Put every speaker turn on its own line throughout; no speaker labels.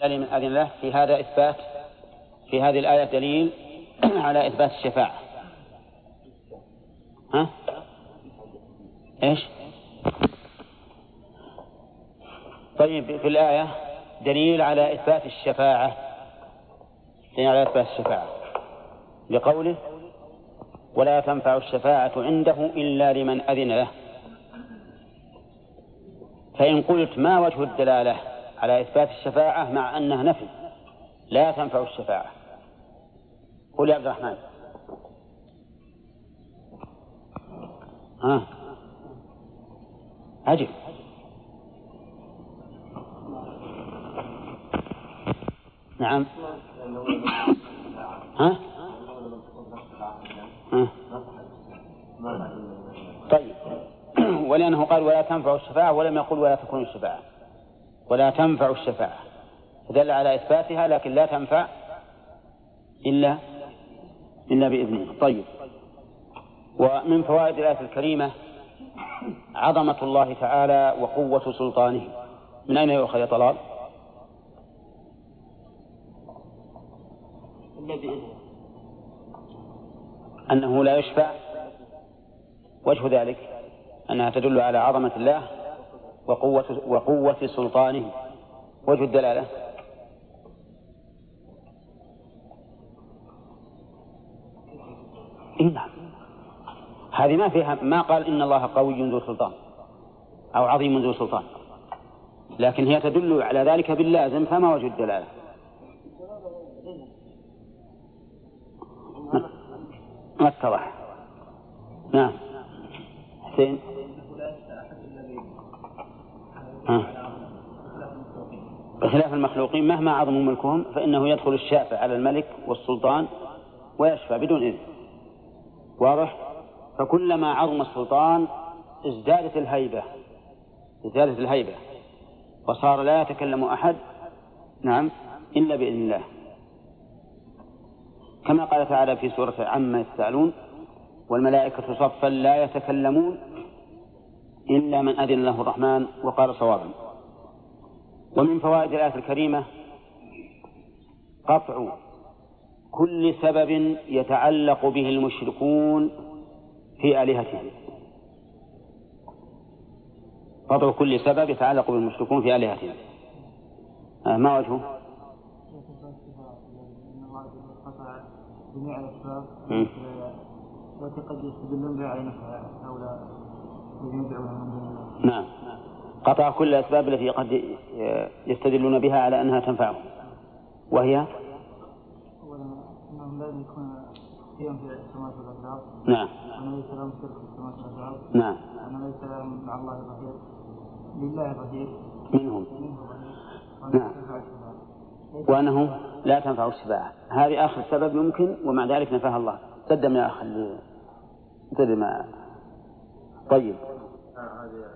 من أذن الله في هذا إثبات، في هذه الآية دليل على إثبات الشفاعة. ها؟ إيش؟ طيب في الآية دليل على إثبات الشفاعة، دليل على إثبات الشفاعة لقوله ولا تنفع الشفاعة عنده إلا لمن أذن له. فإن قلت ما وجه الدلالة على إثبات الشفاعة مع أنها نفي لا تنفع الشفاعة؟ قل يا عبد الرحمن. عجب. نعم. طيب ولأنه قال ولا تنفع الشفاعة ولم يقل ولا تكون الشفاعة، ولا تنفع الشفاعة فدل على إثباتها لكن لا تنفع إلا بإذنه. طيب ومن فوائد الآية الكريمة عظمة الله تعالى وقوة سلطانه. من أين يؤخذ يا طلال؟ أنه لا يشفع. وجه ذلك أنها تدل على عظمة الله وقوة سلطانه. وجه الدلالة نعم، هذه ما فيها، ما قال إن الله قوي ذو سلطان أو عظيم ذو سلطان، لكن هي تدل على ذلك باللازم. فما وجه الدلالة؟ ما اتضح. نعم حسين. بخلاف المخلوقين مهما عظموا ملكهم فإنه يدخل الشافع على الملك والسلطان ويشفع بدون إذن. واضح؟ فكلما عظم السلطان ازدادت الهيبة وصار لا يتكلم أحد نعم إلا بإذن الله، كما قال تعالى في سورة عما يتساءلون والملائكة صفا لا يتكلمون إلا من أذن له الرحمن وقال صوابا. ومن فوائد الآية الكريمة قطع كل سبب يتعلق به المشركون في آلهتهم. قطع كل سبب يتعلق به المشركون في آلهتهم. ما وجهه؟ جميع الأسباب التي قد يستدلون بها على نفسها هؤلاء الذين يدعونها من دون الله. نعم، قطع كل الأسباب التي قد يستدلون بها على أنها تنفعهم، وهي أولا أنهم لا يكون فيهم في السماوات والأرض. نعم. وأن ليس لهم شرك في السماوات والأرض. نعم. وأن ليس لهم مع الله ظهير، لله ظهير منهم. نعم. وأنه لا تنفع الشفاعة. هذه آخر سبب يمكن ومع ذلك نفاها الله. قدم يا أخ قدم. طيب
هذه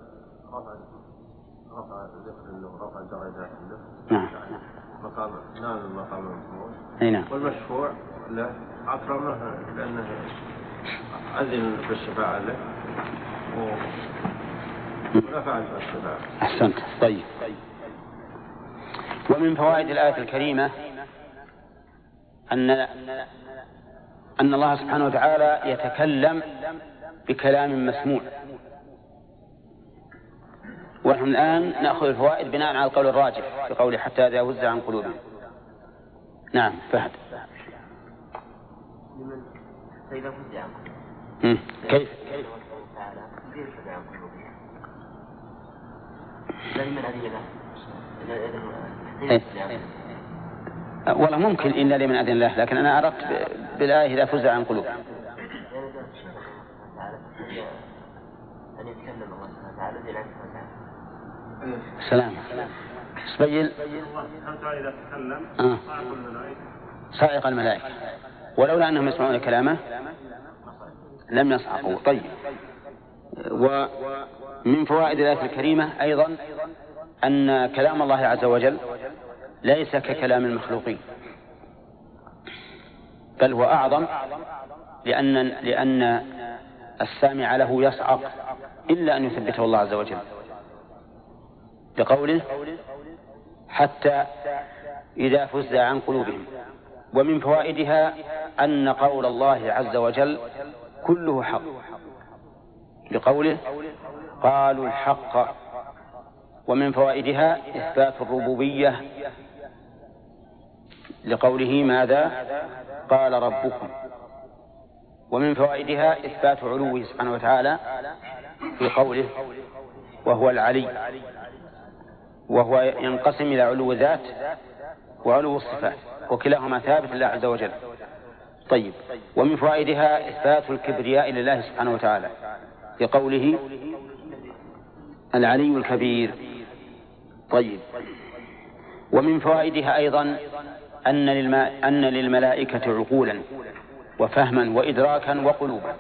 رفع ذكر له، رفع درجات له.
نعم.
مقام نال المقام المحمود.
نعم.
والمشفوع له أكرمه لأنه أذن بالشفاعة له ونفع بالشفاعة.
أحسنت. طيب ومن فوائد الآية الكريمة أن الله سبحانه وتعالى يتكلم بكلام مسموع. ونحن الآن نأخذ الفوائد بناء على القول الراجح بقوله حتى إذا وزع عن قلوبهم. نعم فهد. كيف؟ والله ممكن إلا لمن أذن الله، لكن أنا أردت بالآية إذا فزع عن قلوب. سلام. سبيل صاعق الملائكة ولولا أنهم يسمعون كلامه لم يصعقوا. طيب ومن فوائد الآية الكريمة أيضا أن كلام الله عز وجل ليس ككلام المخلوقين، بل هو أعظم، لأن السامع له يصعق إلا أن يثبته الله عز وجل بقوله حتى
إذا فزع عن قلوبهم. ومن فوائدها أن قول الله عز وجل كله حق، لقوله قالوا الحق. ومن فوائدها إثبات الربوبية، لقوله ماذا قال ربكم. ومن فوائدها إثبات علوه سبحانه وتعالى في قوله وهو العلي، وهو ينقسم إلى علو ذات وعلو الصفات، وكلاهما ثابت لله عز وجل. طيب، ومن فوائدها إثبات الكبرياء لله سبحانه وتعالى في قوله العلي الكبير. طيب، ومن فوائدها أيضا أن للملائكة عقولا وفهما وإدراكا وقلوبا،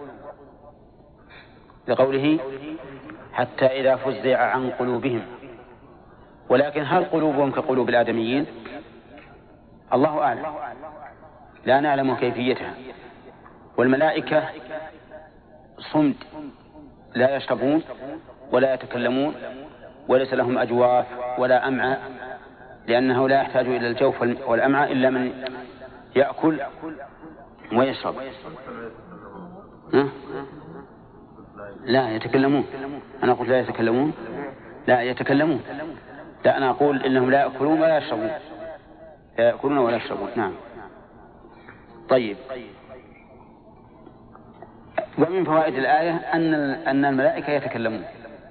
لقوله حتى إذا فزع عن قلوبهم. ولكن هل قلوبهم كقلوب الآدميين؟ الله أعلم، لا نعلم كيفيتها. والملائكة صمد، لا يشربون ولا يتكلمون وليس لهم أجواف ولا أمعاء، لأنه لا يحتاج إلى الجوف والأمعاء إلا من يأكل ويشرب. لا يتكلمون. أنا أقول لا يتكلمون، لا يتكلمون. لا، أنا أقول إنهم لا يأكلون ولا يشربون، لا يأكلون ولا يشربون. نعم. طيب، ومن فوائد الآية أن الملائكة يتكلمون.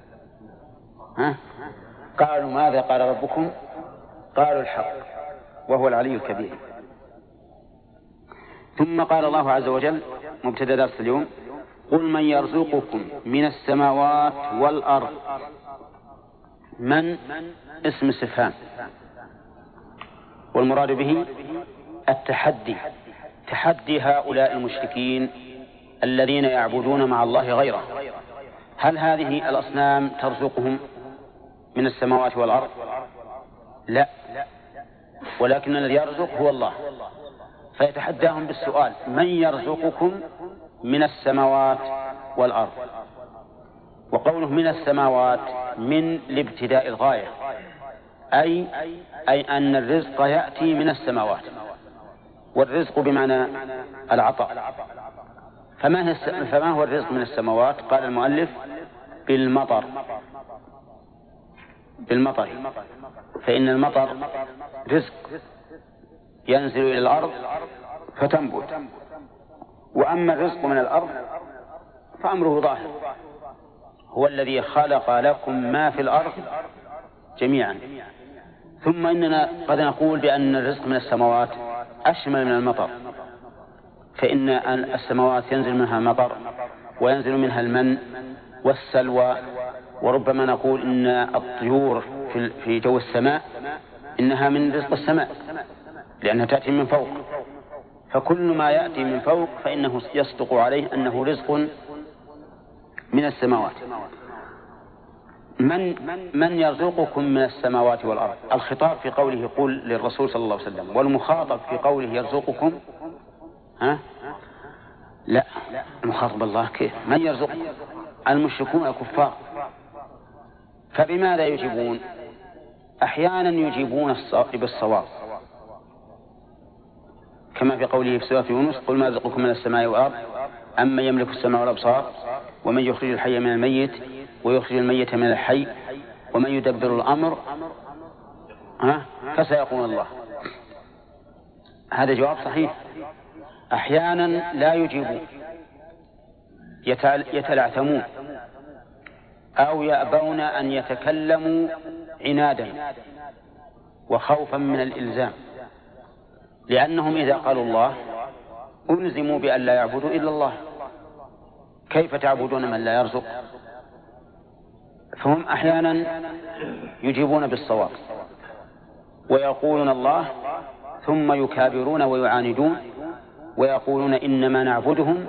قالوا ماذا قال ربكم؟ قالوا الحق وهو العلي الكبير. ثم قال الله عز وجل مبتدأ درس اليوم قل من يرزقكم من السماوات والأرض. من اسم استفهام، والمراد به التحدي، تحدي هؤلاء المشركين الذين يعبدون مع الله غيره. هل هذه الأصنام ترزقهم من السماوات والأرض؟ لا، ولكن الذي يرزق هو الله. فيتحداهم بالسؤال من يرزقكم من السماوات والأرض. وقوله من السماوات من لابتداء الغاية، أي أن الرزق يأتي من السماوات، والرزق بمعنى العطاء. فما هو الرزق من السماوات؟ قال المؤلف بالمطر، بالمطر، فإن المطر رزق ينزل إلى الأرض فتنبت. وأما الرزق من الأرض فأمره ظاهر، هو الذي خلق لكم ما في الأرض جميعا. ثم إننا قد نقول بأن الرزق من السماوات أشمل من المطر، فإن السماوات ينزل منها المطر وينزل منها المن والسلوى، وربما نقول إن الطيور في جو السماء إنها من رزق السماء لأنها تأتي من فوق. فكل ما يأتي من فوق فإنه يصدق عليه أنه رزق من السماوات. من يرزقكم من السماوات والأرض؟ الخطاب في قوله قل للرسول صلى الله عليه وسلم، والمخاطب في قوله يرزقكم لا، المخاطب الله. كيف من يرزقكم؟ المشركون الكفار. فبماذا يجيبون؟ أحيانا يجيبون بالصواب، كما في قوله في سورة يونس قل ما رزقكم من السماء والأرض أمن يملك السماء والأبصار ومن يخرج الحي من الميت ويخرج الميت من الحي ومن يدبر الأمر فسيقولون الله. هذا جواب صحيح. أحيانا لا يجيبون، يتلعثمون أو يأبون أن يتكلموا عنادا وخوفا من الإلزام، لأنهم إذا قالوا الله ألزموا بأن لا يعبدوا إلا الله. كيف تعبدون من لا يرزق؟ فهم أحيانا يجيبون بالصواب ويقولون الله، ثم يكابرون ويعاندون ويقولون إنما نعبدهم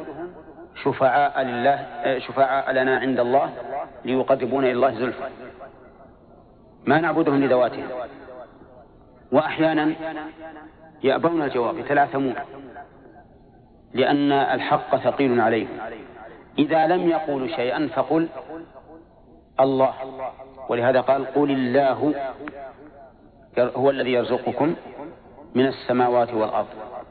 شفعاء لنا عند الله ليقربون إلى الله زلفى، ما نعبدهم لذواتهم. وأحيانا يأبون الجواب، يتلعثمون، لأن الحق ثقيل عليهم. إذا لم يقولوا شيئا فقل الله، ولهذا قال قل الله هو الذي يرزقكم من السماوات والأرض.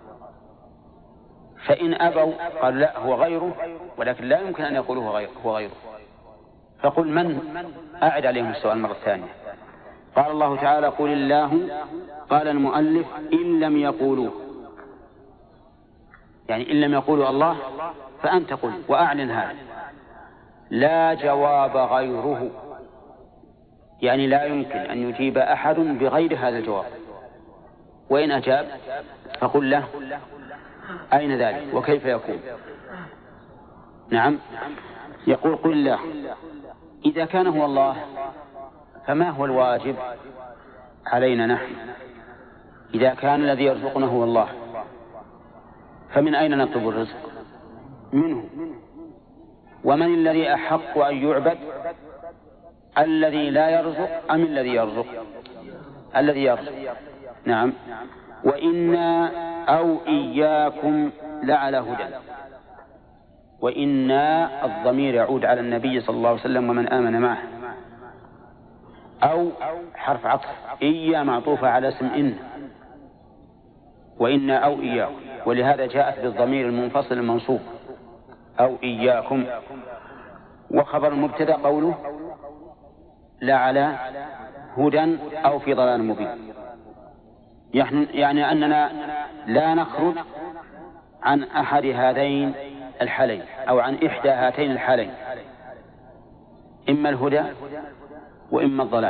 فإن أبوا قال لا هو غيره، ولكن لا يمكن أن يقولوا هو غيره. فقل من؟ أعد عليهم السؤال مرة ثانية. قال الله تعالى قل الله. قال المؤلف إن لم يقولوا، يعني إن لم يقولوا الله فأنت قل وأعلن هذا. لا جواب غيره، يعني لا يمكن أن يجيب أحد بغير هذا الجواب. وإن أجاب فقل له أين ذلك وكيف يكون؟ نعم، يقول قل الله. إذا كان هو الله فما هو الواجب علينا نحن؟ إذا كان الذي يرزقنا هو الله فمن أين نطلب الرزق؟ منه. ومن الذي أحق أن يعبد؟ الذي لا يرزق أم الذي يرزق؟ الذي يرزق. نعم. وإنا أو إياكم لعلى هدى. وإنا الضمير يعود على النبي صلى الله عليه وسلم ومن آمن معه. أو حرف عطف، إيا معطوفة على اسم إن، وإنا أو إياكم، ولهذا جاءت بالضمير المنفصل المنصوب أو إياكم. وخبر المبتدأ قوله لعلى هدى أو في ضلال مبين، يعني أننا لا نخرج عن أحد هذين الحالين أو عن إحدى هاتين الحالين، إما الهدى وإما الضلال،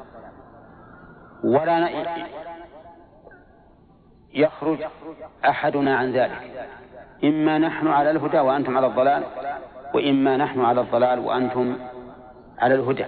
ولا يخرج أحدنا عن ذلك. إما نحن على الهدى وأنتم على الضلال، وإما نحن على الضلال وأنتم على الهدى.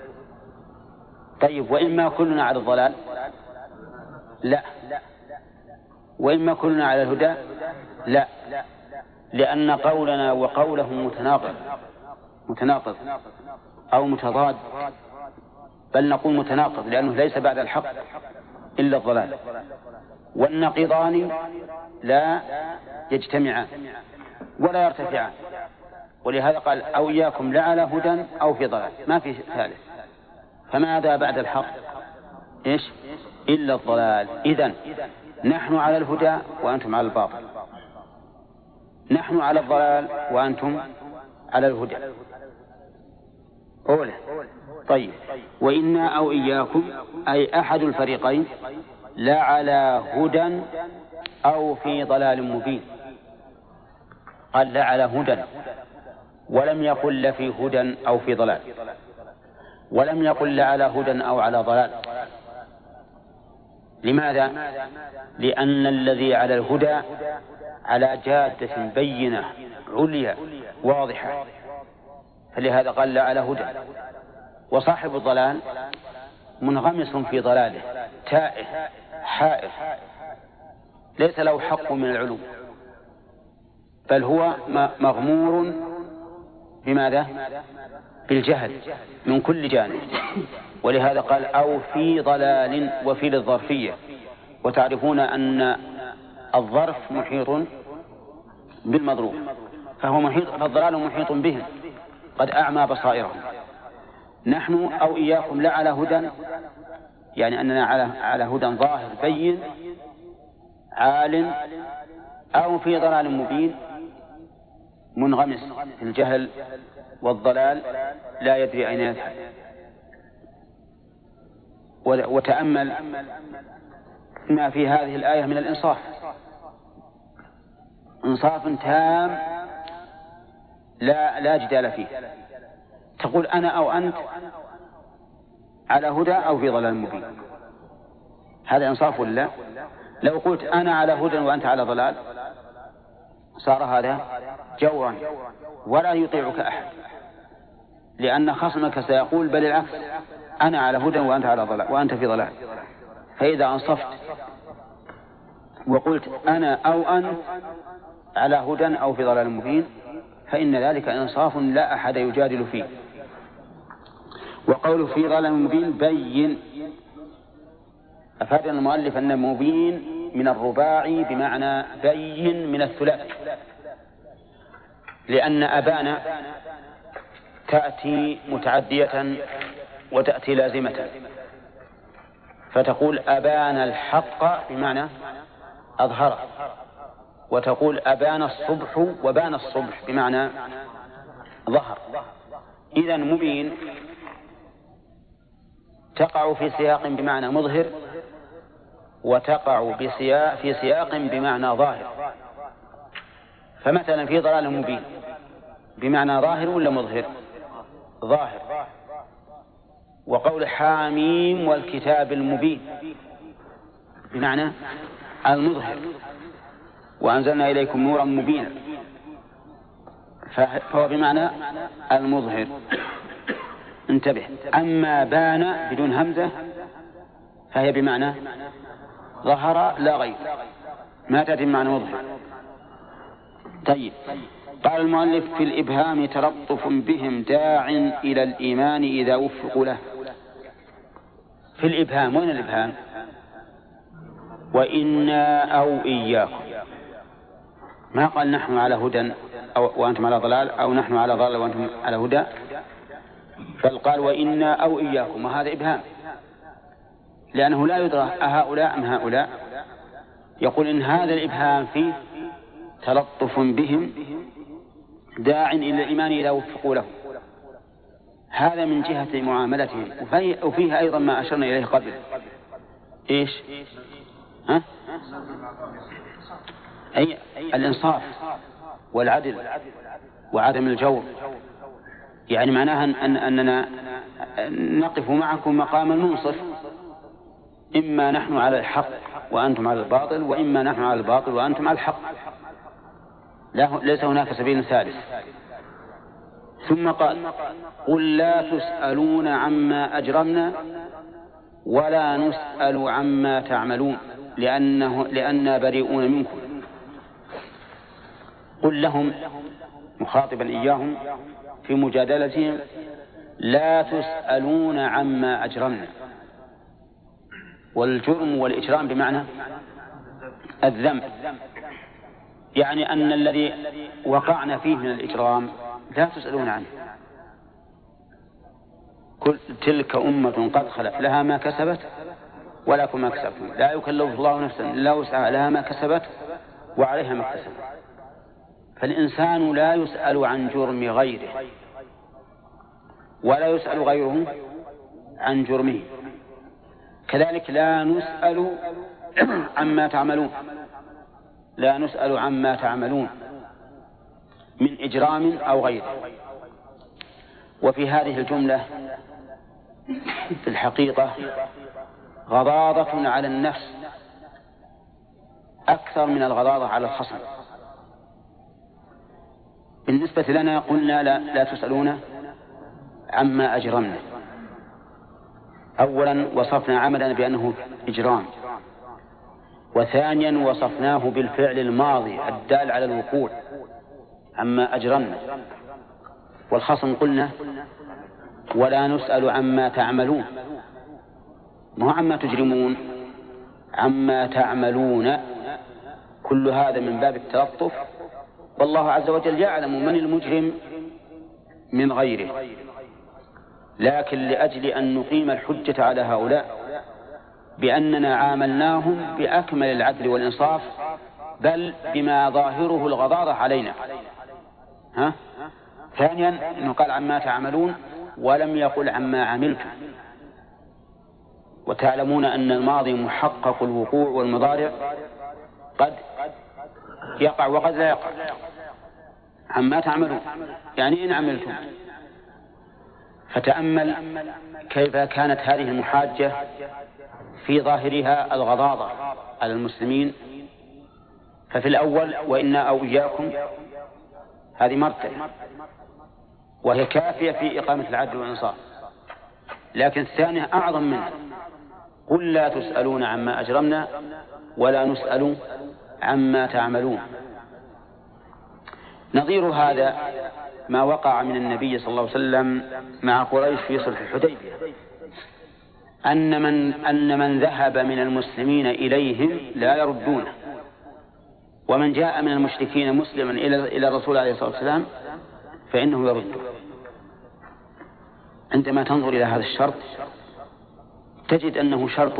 طيب، وإما كلنا على الضلال؟ لا. وإما كلنا على الهدى؟ لا، لأن قولنا وقولهم متناقض أو متضاد، بل نقول متناقض، لأنه ليس بعد الحق إلا الضلال، والنقيضان لا يجتمعان ولا يرتفعان. ولهذا قال أو إياكم لعلى هدى أو في ضلال، ما في ثالث. فماذا بعد الحق؟ إيش؟ إلا الضلال. إذن نحن على الهدى وأنتم على الباطل، نحن على الضلال وأنتم على الهدى. أولا. طيب، وإنا أو إياكم أي أحد الفريقين لا على هدى أو في ضلال مبين. قال لا على هدى، ولم يقل لا في هدى أو في ضلال، ولم يقل لا على هدى أو على ضلال. لماذا؟ لأن الذي على الهدى على جادة بينة عليا واضحة، فلهذا قال لا على هدى. وصاحب الضلال منغمس في ضلاله، تائه حائر، ليس له حق من العلوم، بل هو مغمور بماذا؟ بالجهل من كل جانب. ولهذا قال أو في ضلال، وفي للظرفية. وتعرفون أن الظرف محيط بالمضروب، فهو محيط، فالضلال محيط بهم قد أعمى بصائرهم. نحن أو إياكم لا على هدى، يعني أننا على هدى ظاهر بين عالم، أو في ضلال مبين منغمس في الجهل والضلال لا يدري أين يذهب. وتأمل ما في هذه الآية من الإنصاف، إنصاف تام لا جدال فيه. تقول أنا أو أنت على هدى أو في ضلال مبين، هذا إنصاف ولا؟ لو قلت أنا على هدى وأنت على ضلال صار هذا جورا ولا يطيعك أحد، لأن خصمك سيقول بل العكس، أنا على هدى وأنت على ضلال وأنت في ضلال. فإذا أنصفت وقلت أنا أو أنت على هدى أو في ضلال مبين فإن ذلك إنصاف لا أحد يجادل فيه. وقوله في ضلال مبين بين، أفاد المؤلف أن مبين من الرباعي بمعنى بين من الثلاثي، لأن أبان تأتي متعدية وتأتي لازمة، فتقول أبان الحق بمعنى أظهر، وتقول أبان الصبح وبان الصبح بمعنى ظهر. إذن مبين تقع في سياق بمعنى مظهر، وتقع في سياق بمعنى ظاهر. فمثلا في ضلال مبين بمعنى ظاهر ولا مظهر؟ ظاهر. وقول حاميم والكتاب المبين بمعنى المظهر، وأنزلنا إليكم نورا مبينا، فهو بمعنى المظهر. انتبه. أما بان بدون همزة فهي بمعنى ظهر لا غير، ما تأتي بمعنى مظهر. طيب، قال المؤلف في الإبهام تلطف بهم داع إلى الإيمان إذا وفقوا له. في الإبهام، وين الإبهام؟ وإنا أو إياكم، ما قال نحن على هدى وأنتم على ضلال، أو نحن على ضلال وأنتم على هدى، بل قال وإنا أو إياكم، وهذا إبهام لأنه لا يدرى أهؤلاء أم هؤلاء. يقول إن هذا الإبهام فيه تلطف بهم داع إلى الإيمان إذا وفقوا له، هذا من جهة معاملتهم. وفيه أيضا ما أشرنا إليه قبل، إيش؟ أي الإنصاف والعدل وعدم الجور. يعني معناها أننا نقف معكم مقام المنصف، إما نحن على الحق وأنتم على الباطل، وإما نحن على الباطل وأنتم على الحق، ليس هناك سبيل ثالث. ثم قال قل لا تسألون عما أجرمنا ولا نسأل عما تعملون لأننا بريئون منكم. قل لهم مخاطبا إياهم في مجادلتهم لا تسألون عما أجرمنا. والجرم والإجرام بمعنى الذنب، يعني أن الذي وقعنا فيه من الإجرام لا تسألون عنه. كل تلك أمة قد خلت لها ما كسبت ولكم ما كسبتم، لا يكلف الله نفسا إلا وسعها لها ما كسبت وعليها ما اكتسبت. فالإنسان لا يسأل عن جرم غيره ولا يسأل غيره عن جرمه. كذلك لا نسأل عما تعملون، لا نسأل عما تعملون من إجرام أو غيره. وفي هذه الجملة في الحقيقة غضاضة على النفس أكثر من الغضاضة على الخصم. بالنسبة لنا قلنا لا تسألون عما أجرمنا. أولا وصفنا عملنا بأنه إجرام، وثانيا وصفناه بالفعل الماضي الدال على الوقوع عما أجرمنا. والخصم قلنا ولا نسأل عما تعملون، ما هو عما تجرمون، عما تعملون. كل هذا من باب التلطف، والله عز وجل يعلم من المجرم من غيره، لكن لأجل أن نقيم الحجة على هؤلاء بأننا عاملناهم بأكمل العدل والإنصاف، بل بما ظاهره الغضاضة علينا. ثانيا أنه قال عما تعملون ولم يقل عما عملتم، وتعلمون أن الماضي محقق الوقوع والمضارع قد يقع وقد لا يقع. عما تعملون يعني إن عملتم. فتأمل كيف كانت هذه المحاجة في ظاهرها الغضاضة على المسلمين. ففي الأول وإنا أو إياكم هذه مرتبة وهي كافية في إقامة العدل والإنصاف، لكن الثانية أعظم منها. قل لا تسألون عما أجرمنا ولا نسأل عما تعملون. نظير هذا ما وقع من النبي صلى الله عليه وسلم مع قريش في صلح الحديبية، أن من ذهب من المسلمين إليهم لا يردونه، ومن جاء من المشركين مسلما إلى الرسول عليه الصلاة والسلام فإنه يرده. عندما تنظر إلى هذا الشرط تجد أنه شرط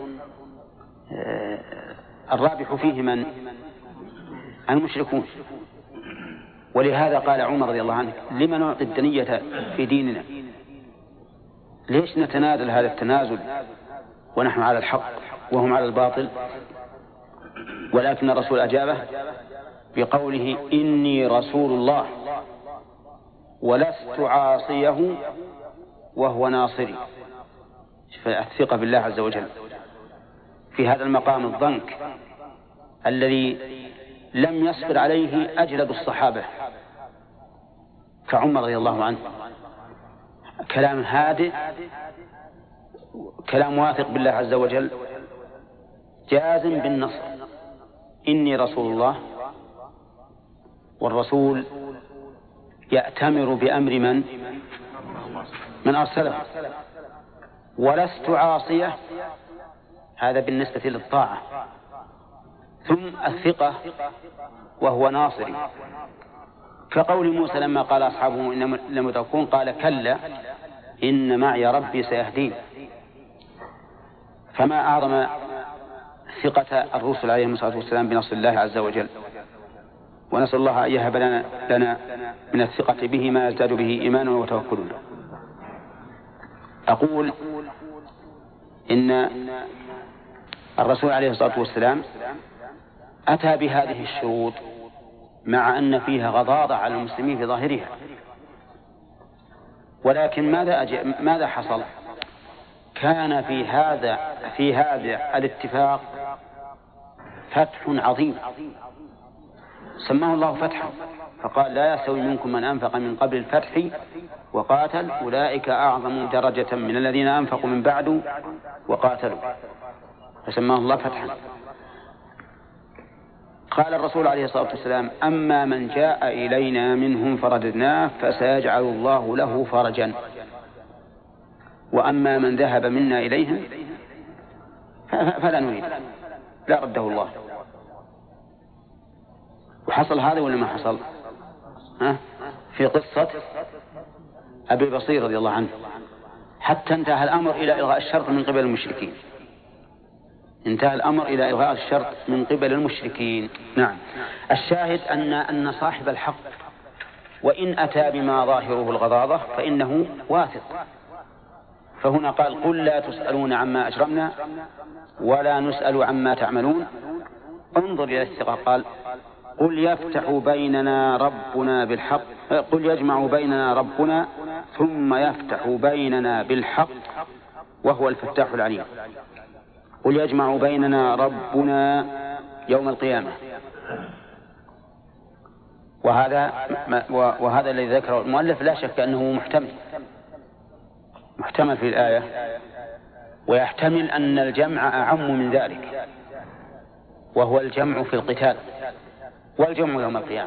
الرابح فيه من المشركون. ولهذا قال عمر رضي الله عنه: لما نعطي الدنية في ديننا؟ ليش نتنازل هذا التنازل ونحن على الحق وهم على الباطل؟ ولكن الرسول أجابه بقوله: إني رسول الله ولست عاصيه وهو ناصري. الثقة بالله عز وجل في هذا المقام الضنك الذي لم يصبر عليه أجلد الصحابة كعمر رضي الله عنه. كلام هادئ، كلام واثق بالله عز وجل، جازم بالنصر. إني رسول الله، والرسول يأتمر بأمر من أرسله. ولست عاصية، هذا بالنسبة للطاعة. ثم الثقة وهو ناصري، كقول موسى لما قال أصحابه إن لمدركون قال: كلا إن معي ربي سيهدين. فما أعظم ثقة الرسل عليهم الصلاة والسلام بنصر الله عز وجل. ونسأل الله أن يهب لنا من الثقة به ما يزداد به إيمانا وتوكلنا. أقول إن الرسول عليه الصلاة والسلام أتى بهذه الشروط مع أن فيها غضاضة على المسلمين في ظاهرها، ولكن ماذا حصل؟ كان في هذا الاتفاق فتح عظيم سماه الله فتحا، فقال: لا يستوي منكم من أنفق من قبل الفتح وقاتل أولئك أعظم درجة من الذين أنفقوا من بعد وقاتلوا، فسماه الله فتحا. قال الرسول عليه الصلاة والسلام: أما من جاء إلينا منهم فرددناه فسيجعل الله له فرجا، وأما من ذهب منا إليهم فلا نريد، لا رده الله. وحصل هذا ولا ما حصل؟ في قصة أبي بصير رضي الله عنه، حتى انتهى الأمر إلى إلغاء الشرط من قبل المشركين. انتهى الأمر إلى إلغاء الشرط من قبل المشركين. نعم. الشاهد أن صاحب الحق وإن أتى بما ظاهره الغضاضة فإنه واثق. فهنا قال: قل لا تسألون عما أجرمنا ولا نسأل عما تعملون. انظر إلى الثقة، قال: قل يفتح بيننا ربنا بالحق، قل يجمع بيننا ربنا ثم يفتح بيننا بالحق وهو الفتاح العليم. قل يجمع بيننا ربنا يوم القيامة. وهذا الذي ذكره المؤلف لا شك أنه محتمل في الآية، ويحتمل أن الجمع أعم من ذلك، وهو الجمع في القتال والجمع يوم القيامة.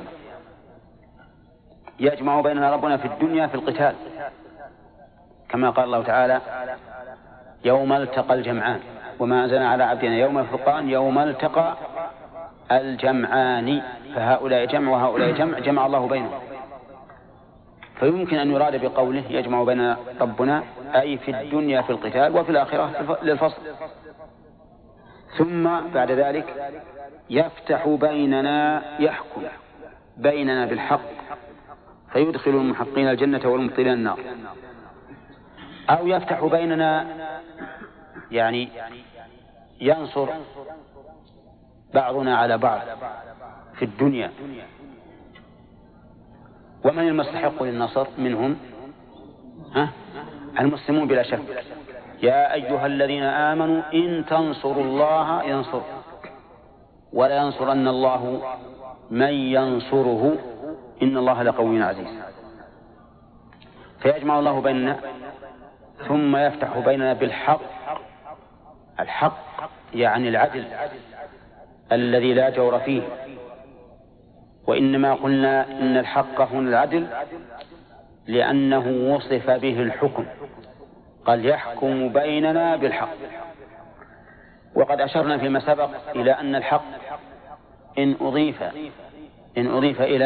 يجمع بيننا ربنا في الدنيا في القتال، كما قال الله تعالى: يوم التقى الجمعان وما أنزلنا على عبدنا يوم الفرقان يوم التقى الجمعان فهؤلاء جمع وهؤلاء جمع، جمع الله بينهم. فيمكن أن يراد بقوله يجمع بين ربنا أي في الدنيا في القتال وفي الآخرة للفصل. ثم بعد ذلك يفتح بيننا، يحكم بيننا بالحق فيدخل المحقين الجنة والمبطلين النار. أو يفتح بيننا يعني ينصر بعضنا على بعض في الدنيا. ومن المستحق للنصر منهم؟ المسلمون بلا شك. يا أيها الذين آمنوا إن تنصروا الله ينصر ولا ينصرن الله من ينصره إن الله لقوي عزيز. فيجمع الله بيننا ثم يفتح بيننا بالحق. الحق يعني العدل الذي لا جور فيه. وإنما قلنا إن الحق هنا العدل لأنه وصف به الحكم، قال يحكم بيننا بالحق. وقد أشرنا فيما سبق إلى أن الحق إن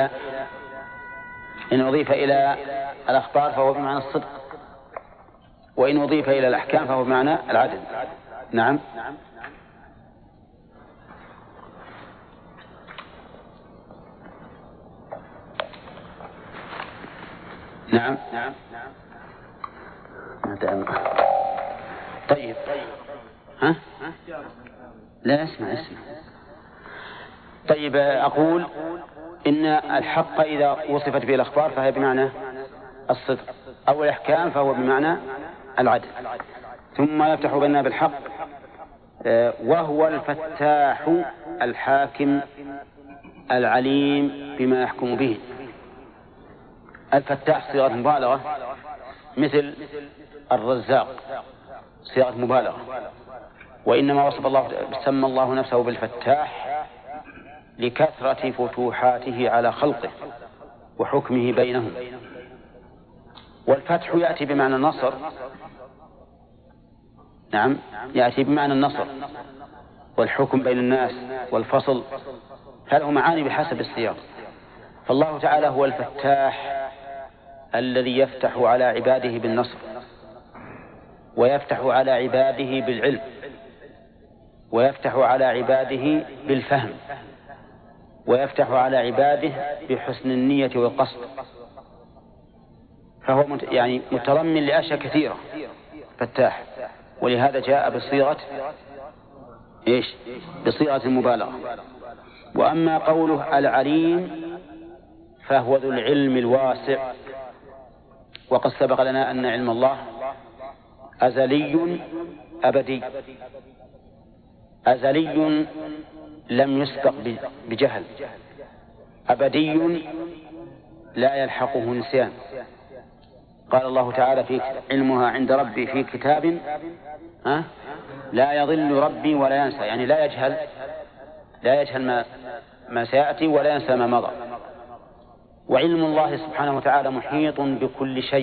أضيف إلى الأخبار فهو بمعنى الصدق، وإن أضيف إلى الأحكام فهو بمعنى العدل. نعم. نعم. طيب. ها؟ لا اسمع. طيب أقول إن الحق إذا وصفت به الأخبار فهي بمعنى الصدق، أو الأحكام فهو بمعنى العدل. ثم يفتح بيننا بالحق، وهو الفتاح الحاكم العليم بما يحكم به. الفتاح صيغة مبالغة، مثل الرزاق صيغة مبالغة. وإنما سمى الله نفسه بالفتاح لكثرة فتوحاته على خلقه وحكمه بينهم. والفتح يأتي بمعنى النصر. نعم، يأتي بمعنى النصر والحكم بين الناس والفصل، هذه معاني بحسب السياق. فالله تعالى هو الفتاح الذي يفتح على عباده بالنصر، ويفتح على عباده بالعلم، ويفتح على عباده بالفهم، ويفتح على عباده بحسن النية والقصد. فهو يعني متضمن لأشياء كثيرة فتاح، ولهذا جاء بصيغة إيش؟ بصيغة المبالغة. وأما قوله العليم فهو ذو العلم الواسع. وقد سبق لنا أن علم الله أزلي أبدي. أزلي لم يسبق بجهل، أبدي لا يلحقه نسيان. قال الله تعالى في علمها عند ربي في كتاب لا يضل ربي ولا ينسى، يعني لا يجهل ما سيأتي ولا ينسى ما مضى. وعلم الله سبحانه وتعالى محيط بكل شيء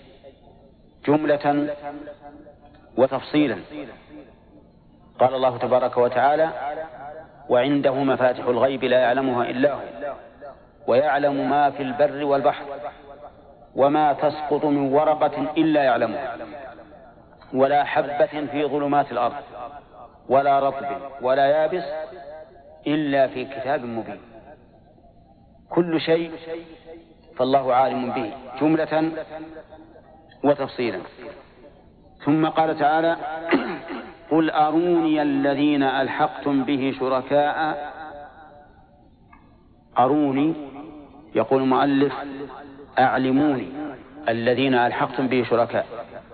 جملة وتفصيلا. قال الله تبارك وتعالى وعنده مفاتح الغيب لا يعلمها إلا هو ويعلم ما في البر والبحر وما تسقط من ورقة إلا يعلمها ولا حبة في ظلمات الأرض ولا رطب ولا يابس إلا في كتاب مبين. كل شيء فالله عالم به جملة وتفصيلا. ثم قال تعالى قل أروني الذين ألحقتم به شركاء. أروني، يقول المؤلف أعلموني الذين ألحقتم به شركاء.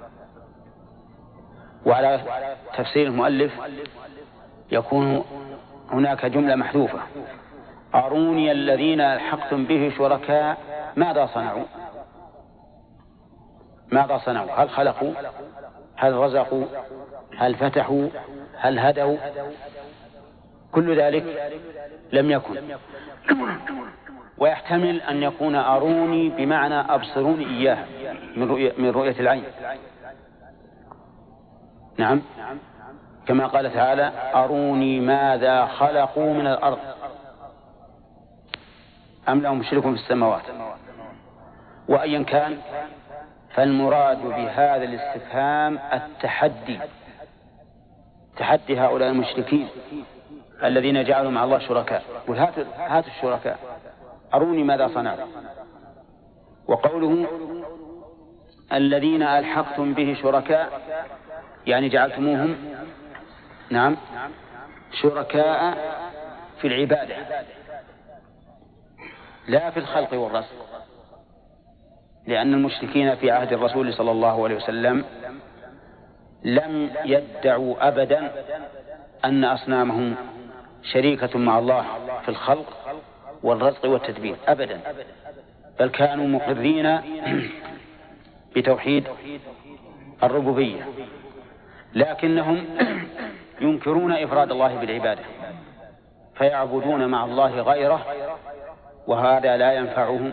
وعلى تفسير المؤلف يكون هناك جملة محذوفة. أروني الذين ألحقتم به شركاء ماذا صنعوا؟ ماذا صنعوا؟ هل خلقوا؟ هل رزقوا؟ هل فتحوا؟ هل هدوا؟ كل ذلك لم يكن. ويحتمل أن يكون أروني بمعنى أبصروني إياه من رؤية العين. نعم، كما قال تعالى أروني ماذا خلقوا من الأرض أم لهم شرك في السماوات. وأيا كان فالمراد بهذا الاستفهام التحدي، تحدي هؤلاء المشركين الذين جعلوا مع الله شركاء. هاتوا الشركاء أروني ماذا صنعوا. وقوله الذين ألحقتم به شركاء يعني جعلتموهم نعم شركاء في العبادة لا في الخلق والرزق، لأن المشركين في عهد الرسول صلى الله عليه وسلم لم يدعوا أبدا أن أصنامهم شريكة مع الله في الخلق والرزق والتدبير أبدا، بل كانوا مقرين بتوحيد الربوبية، لكنهم ينكرون إفراد الله بالعبادة فيعبدون مع الله غيره، وهذا لا ينفعهم،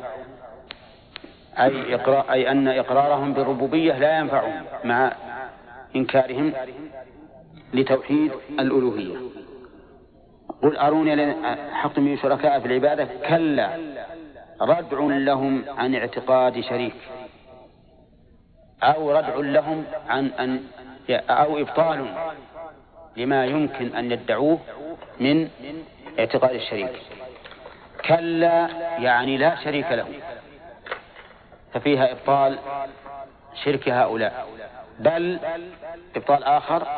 أي أن إقرارهم بالربوبية لا ينفعهم مع إنكارهم لتوحيد الألوهية. قل أروني حق من شركاء في العبادة كلا ردع لهم عن اعتقاد شريك. أو ردع لهم عن أن أو إبطال لما يمكن أن يدعوه من اعتقاد الشريك. كلا يعني لا شريك له، ففيها إبطال شرك هؤلاء. بل إبطال آخر،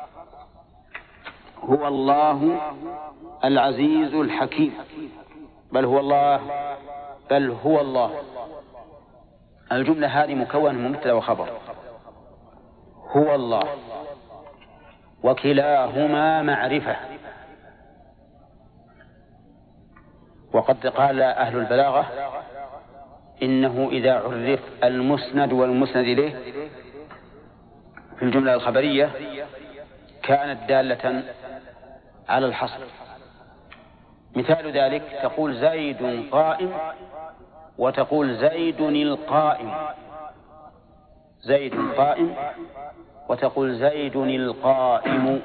هو الله العزيز الحكيم. بل هو الله. الجملة هذه مكونة من مبتدأ وخبر. هو الله وكلاهما معرفة. وقد قال أهل البلاغة إنه إذا عرف المسند والمسند إليه في الجملة الخبرية كانت دالة على الحصر. مثال ذلك تقول زيد قائم وتقول زيد القائم. زيد قائم وتقول زيد القائم.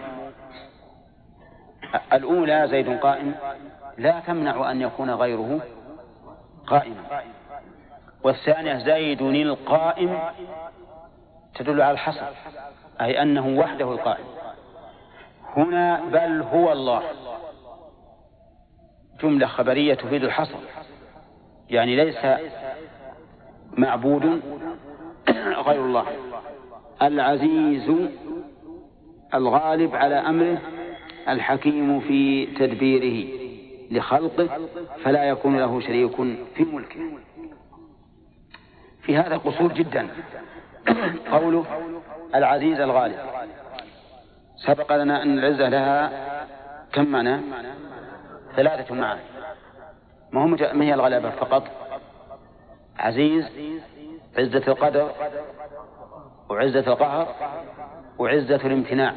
الأولى زيد قائم لا تمنع أن يكون غيره قائما، والثانية زيد القائم تدل على الحصر، أي أنه وحده القائم. هنا بل هو الله جملة خبرية تفيد الحصر، يعني ليس معبود غير الله، العزيز الغالب على أمره الحكيم في تدبيره لخلقه فلا يكون له شريك في ملكه. في هذا قصور جدا. قوله العزيز الغالب، سبق لنا أن العزة لها كم معنى؟ 3 معاني. ما هي الغلبة فقط؟ عزيز عزة القدر وعزة القهر وعزة الامتناع.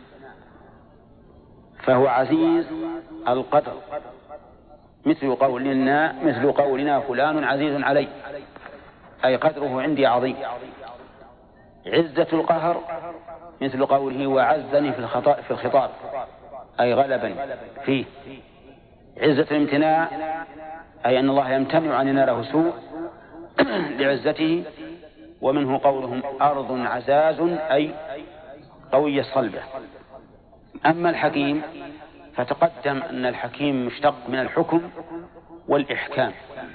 فهو عزيز القدر مثل قولنا فلان عزيز علي، أي قدره عندي عظيم. عزة القهر مثل قوله وعزني في الخطاب، أي غلبني فيه. عزة الامتناع أي أن الله يمتنع عن يناله سوء لعزته. ومنه قولهم أرض عزاز أي قوية صلبة. أما الحكيم فتقدم أن الحكيم مشتق من الحكم والإحكام،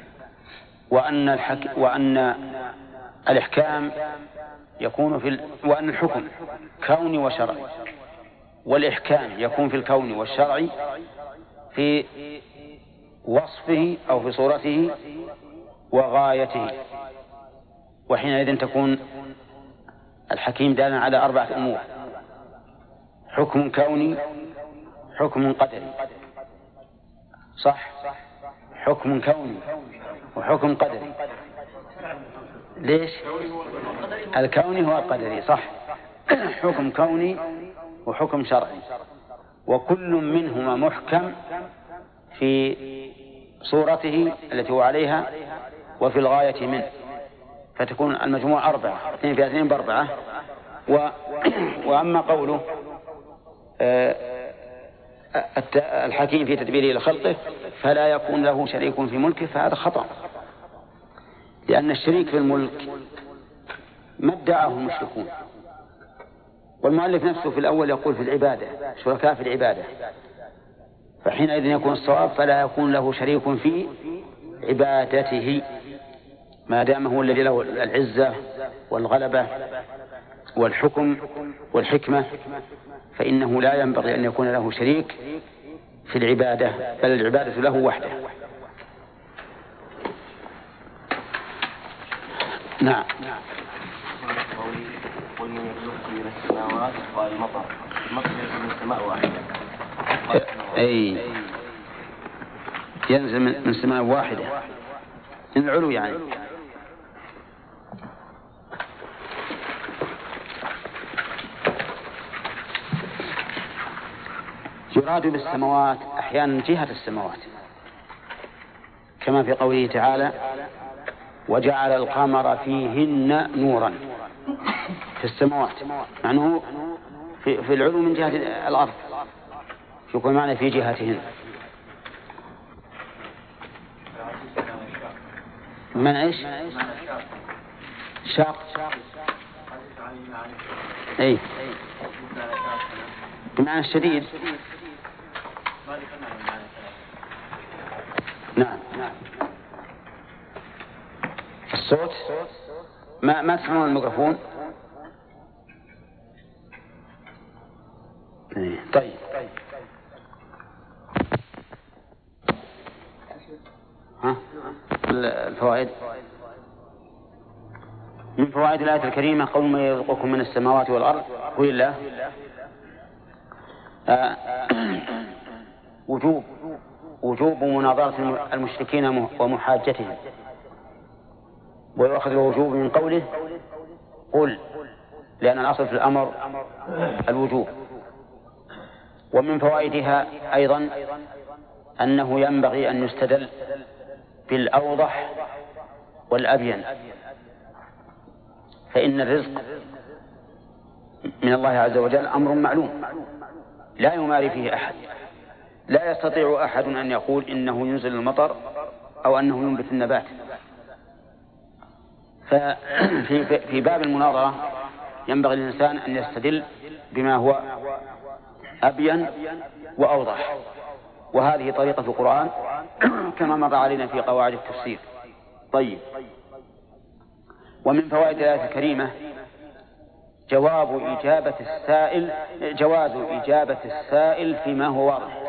وأن الإحكام يكون وأن الحكم كوني وشرعي، والإحكام يكون في الكون والشرعي في وصفه أو في صورته وغايته. وحينئذ تكون الحكيم دالا على 4 أمور: حكم كوني، حكم قدري، صح؟ حكم كوني وحكم قدري. ليش؟ الكوني هو القدري، صح. حكم كوني وحكم شرعي، وكل منهما محكم في صورته التي هو عليها وفي الغاية منه، فتكون المجموع 4، 2 في 2 ب4. وأما قوله الحكيم في تدبيره لخلقه فلا يكون له شريك في ملكه، فهذا خطأ، لأن الشريك في الملك ما ادعاه المشركون. والمؤلف نفسه في الأول يقول في العبادة شركاء في العبادة، فحينئذ يكون الصواب فلا يكون له شريك في عبادته، ما دام هو الذي له العزة والغلبة والحكم والحكمة، فإنه لا ينبغي أن يكون له شريك في العبادة، بل العبادة له وحده. نعم.
قل من يرزقكم من السماوات والمطر، المطر ينزل من السماء واحدة.
أي ينزل من السماء واحدة، من العلو يعني. يراد بالسماوات أحيانا جهة السماوات، كما في قوله تعالى وجعل القمر فيهن نورا في السماوات، معناه في العلو من جهة الأرض، يكون معنى في جهتهن. من ايش؟ شاق أي بمعنى الشديد. نعم. الصوت ما تسمعون الميكروفون؟ طيب. ها الفوائد. من فوائد الآية الكريمة قول ما يرزقكم من السماوات والأرض قل الله. وجوب مناظرة المشركين ومحاجتهم، ويؤخذ الوجوب من قوله قل، لأن الأصل في الأمر الوجوب. ومن فوائدها أيضا أنه ينبغي أن يستدل بالأوضح والأبين، فإن الرزق من الله عز وجل أمر معلوم لا يماري فيه أحد، لا يستطيع أحد أن يقول إنه ينزل المطر أو أنه ينبت النبات. ففي باب المناظرة ينبغي الإنسان أن يستدل بما هو أبين وأوضح، وهذه طريقة القرآن كما مر علينا في قواعد التفسير. طيب. ومن فوائد الآية الكريمة جواز إجابة السائل فيما هو واضح.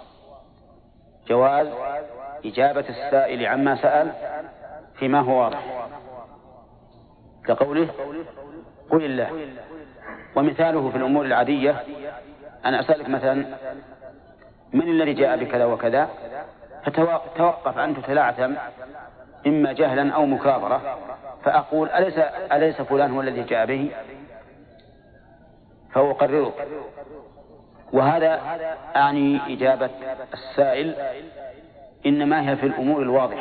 جواز إجابة السائل عما سأل فيما هو واضح، كقوله قل الله. ومثاله في الأمور العادية أنا أسألك مثلا من الذي جاء بكذا وكذا، فتوقف أن تتلعثم إما جهلا أو مكابرة، فأقول أليس فلان هو الذي جاء به، فأقرره. وهذا أعني إجابة السائل إنما هي في الأمور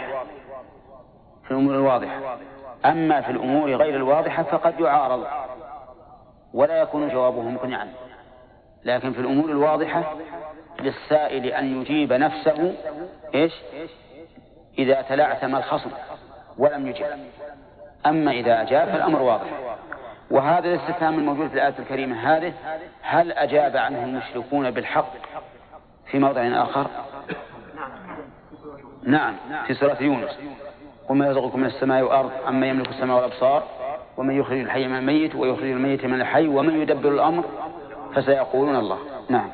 الواضحة، أما في الأمور غير الواضحة فقد يعارض ولا يكون جوابه مقنعا. لكن في الأمور الواضحة للسائل أن يجيب نفسه إذا تلعثم الخصم ولم يجب. أما إذا أجاب فالأمر واضح. وهذا الاستفهام الموجود في الآية الكريمة هذه هل أجاب عنه المشركون بالحق في موضع آخر؟ نعم، في سورة يونس وما يرزقكم من السماء والأرض أما يملك السماء والأبصار ومن يخرج الحي من الميت ويخرج الميت من الحي ومن يدبر الأمر فسيقولون الله. نعم.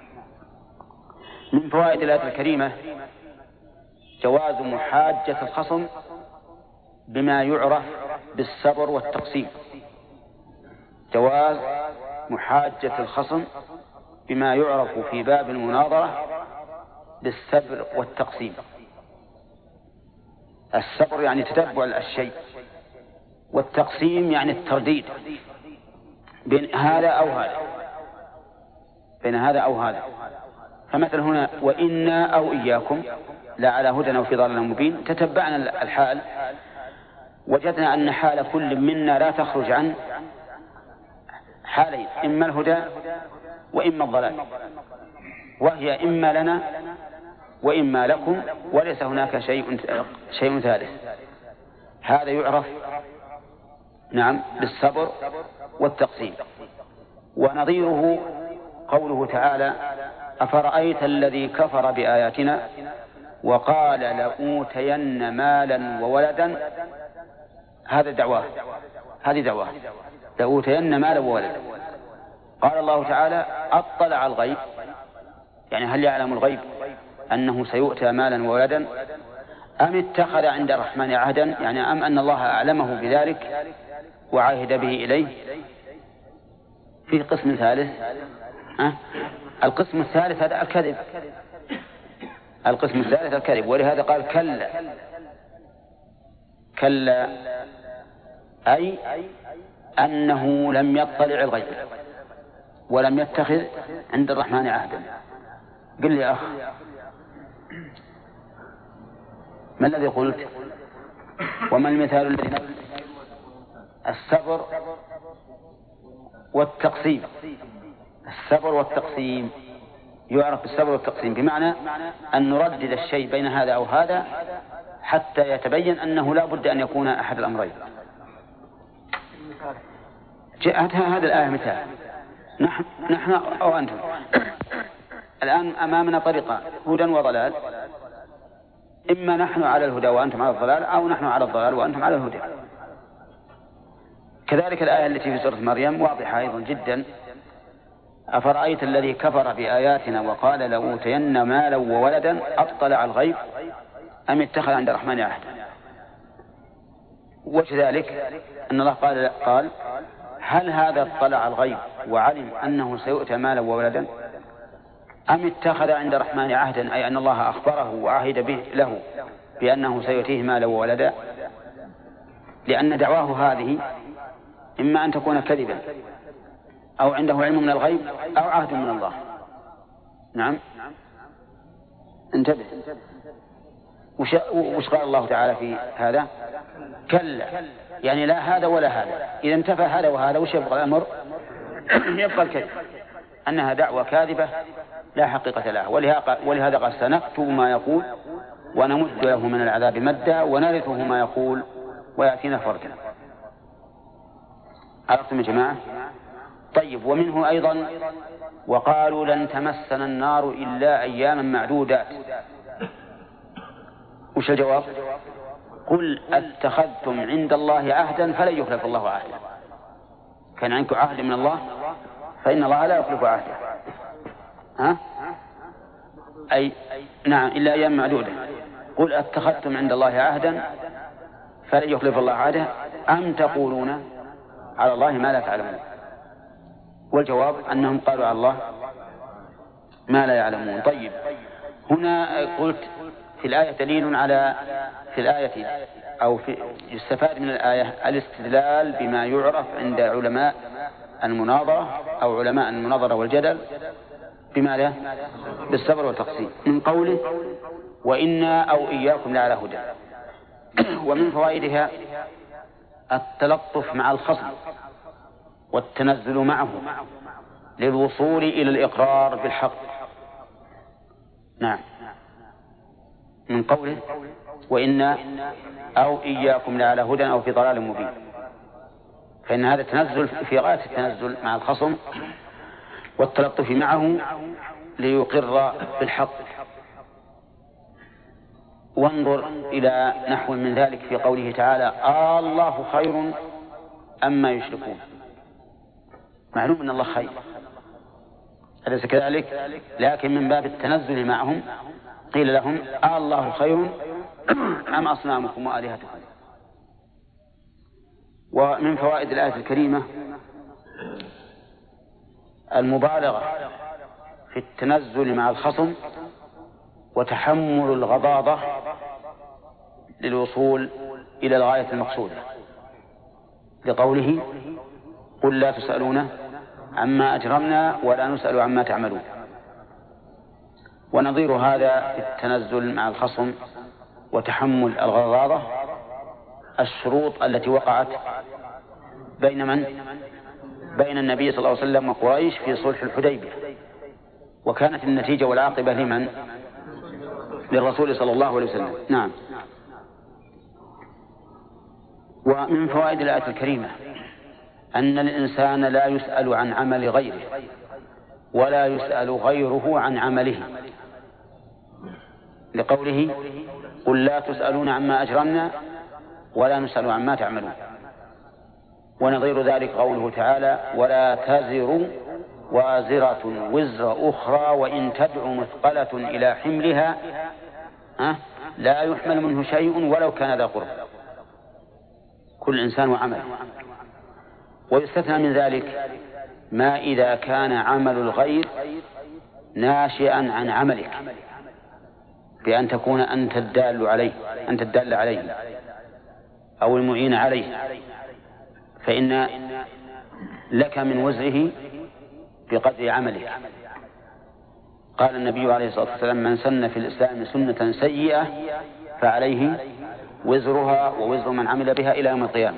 من فوائد الآية الكريمة جواز محاجة الخصم بما يعرف بالصبر والتقسيم. جواز محاجة الخصم بما يعرف في باب المناظرة بالصبر والتقسيم. الصبر يعني تتبع الشيء، والتقسيم يعني الترديد بين هذا أو هذا. فمثلا هنا وإنا أو إياكم لا على هدى أو في ضلال مبين، تتبعنا الحال وجدنا أن حال كل منا لا تخرج عن حالين، إما الهدى وإما الضلال، وهي إما لنا وإما لكم، وليس هناك شيء ثالث. هذا يعرف نعم بالصبر والتقسيم. ونظيره قوله تعالى أفرأيت الذي كفر بآياتنا وقال لأوتين مالا وولدا. هذه دعواه لأوتين مالا وولدا. قال الله تعالى أطلع على الغيب، يعني هل يعلم الغيب أنه سيؤتى مالا وولدا، أم اتخذ عند الرحمن عهدا، يعني أم أن الله أعلمه بذلك وعاهد به إليه. في قسم ثالث، القسم الثالث هذا الكذب. ولهذا قال كلا أي أنه لم يطلع الغيب ولم يتخذ عند الرحمن عهدا. قل لي أخ، ما الذي قلت؟ وما المثال الذي الصبر والتقسيم. الصبر والتقسيم يعرف بالصبر والتقسيم بمعنى أن نردد الشيء بين هذا أو هذا حتى يتبين أنه لا بد أن يكون أحد الأمرين. جاءتها هذه الآية مثال. نحن أو أنتم الآن أمامنا طريقان، هدى وضلال، إما نحن على الهدى وأنتم على الضلال، أو نحن على الضلال وأنتم على الهدى. كذلك الآية التي في سورة مريم واضحة أيضا جدا: أفرأيت الذي كفر بآياتنا وقال لأوتين مالا وولدا أطلع الغيب أم اتخذ عند الرحمن عهدا. وكذلك أن الله قال هل هذا اطلع الغيب وعلم أنه سيؤتى مالا وولدا أم اتخذ عند الرحمن عهدا، أي أن الله أخبره وعهد به له بأنه سيؤتيه مالا وولدا. لأن دعواه هذه إما أن تكون كذبا أو عنده علم من الغيب أو عهد من الله. نعم، انتبه. وش قال الله تعالى في هذا؟ كلا، يعني لا هذا ولا هذا. إذا انتفى هذا وهذا وش يبقى الأمر؟ يبقى الكذب، أنها دعوة كاذبة لا حقيقة لها. ولهذا قال سنكتب ما يقول ونمد له من العذاب مدا ونرثه ما يقول ويأتينا فردا. عرفتم يا جماعة؟ طيب، ومنه أيضا وقالوا لن تمسنا النار إلا أياما معدودات. وش الجواب؟ قل اتخذتم عند الله عهدا فلن يخلف الله عهدا. كان عندكم عهد من الله فإن الله لا يخلف عهده. أي نعم، إلا أيام معدودة. قل اتخذتم عند الله عهدا فلن يخلف الله عهده أم تقولون على الله ما لا تعلمون. والجواب أنهم قالوا على الله ما لا يعلمون. طيب، هنا قلت في الآية دليل على في الآية أو يستفاد من الآية الاستدلال بما يعرف عند علماء المناظرة أو علماء المناظرة والجدل بماذا؟ بالصبر والتقسيم، من قوله وإنا أو إياكم لعلى هدى. ومن فوائدها التلطف مع الخصم والتنزل معه للوصول إلى الإقرار بالحق. نعم، من قوله وإنا أو إياكم لعلى هدى أو في ضلال مبين، فإن هذا التنزل في غاية التنزل مع الخصم والتلطف معه ليقر بالحق. وانظر إلى نحو من ذلك في قوله تعالى الله خير أما يشركون. معلوم أن الله خير، أليس كذلك؟ لكن من باب التنزل معهم قيل لهم الله خير أم أصنامكم وآلهتكم. ومن فوائد الآية الكريمة المبالغة في التنزل مع الخصم وتحمل الغضاضة للوصول إلى الغاية المقصودة، لقوله قل لا تسألون عما أجرمنا ولا نسأل عما تعملون. ونظير هذا التنزل مع الخصم وتحمل الغضاضة الشروط التي وقعت بين من؟ بين النبي صلى الله عليه وسلم وقريش في صلح الحديبية، وكانت النتيجة والعاقبة لمن؟ للرسول صلى الله عليه وسلم. نعم. ومن فوائد الآية الكريمة أن الإنسان لا يسأل عن عمل غيره ولا يسأل غيره عن عمله، لقوله قل لا تسألون عما أجرمنا ولا نسأل عما تعملون. ونظير ذلك قوله تعالى ولا تزر وازرة وزر أخرى وإن تدع مثقلة إلى حملها لا يحمل منه شيء ولو كان ذا قرب. كل إنسان وعمله. ويستثنى من ذلك ما إذا كان عمل الغير ناشئا عن عملك، بأن تكون أنت الدال عليه أو المعين عليه، فإن لك من وزره بقدر عملك. قال النبي عليه الصلاة والسلام من سن في الإسلام سنة سيئة فعليه وزرها ووزر من عمل بها إلى يوم القيامة.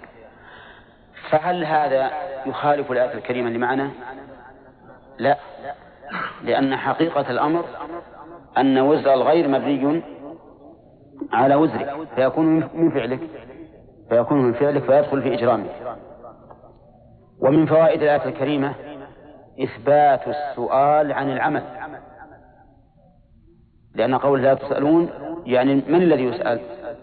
فهل هذا يخالف الآية الكريمة لمعنى؟ لا، لأن حقيقة الأمر أن وزر الغير مبني على وزرك فيكون من فعلك فيدخل في إجرامه. ومن فوائد الآية الكريمة إثبات السؤال عن العمل، لأن قول لا تسألون يعني من الذي يسأل؟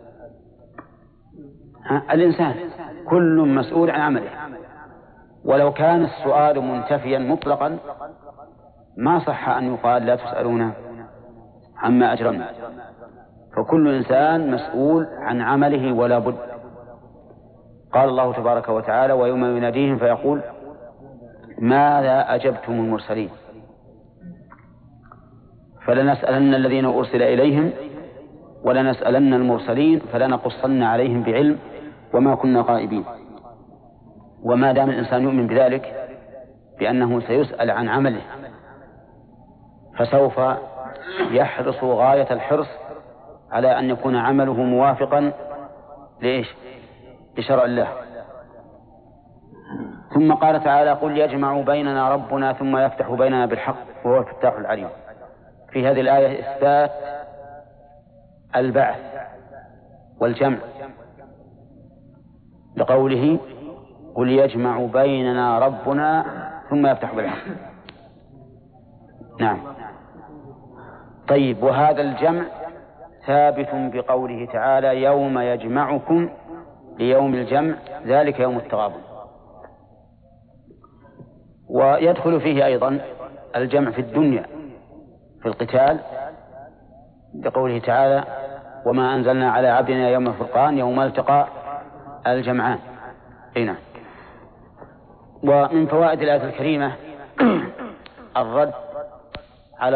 الإنسان، كل مسؤول عن عمله. ولو كان السؤال منتفيا مطلقا ما صح أن يقال لا تسألون عما أجرمنا، فكل إنسان مسؤول عن عمله ولا بد. قال الله تبارك وتعالى ويوم يناديهم فيقول ماذا أجبتم المرسلين، فلنسألن الذين أرسل إليهم ولنسألن المرسلين فلنقصن عليهم بعلم وما كنا غائبين. وما دام الإنسان يؤمن بذلك بأنه سيسأل عن عمله فسوف يحرص غاية الحرص على أن يكون عمله موافقا لشرع الله. ثم قال تعالى قل يجمع بيننا ربنا ثم يفتح بيننا بالحق وهو الفتاح العليم. في هذه الآية إثبات البعث والجمع لقوله قل يجمع بيننا ربنا ثم يفتح بالحق. نعم. طيب، وهذا الجمع ثابت بقوله تعالى يوم يجمعكم ليوم الجمع ذلك يوم التغابن. ويدخل فيه أيضا الجمع في الدنيا في القتال بقوله تعالى وما أنزلنا على عبدنا يوم الفرقان يوم التقى الجمعان. هنا. ومن فوائد الآية الكريمة الرد على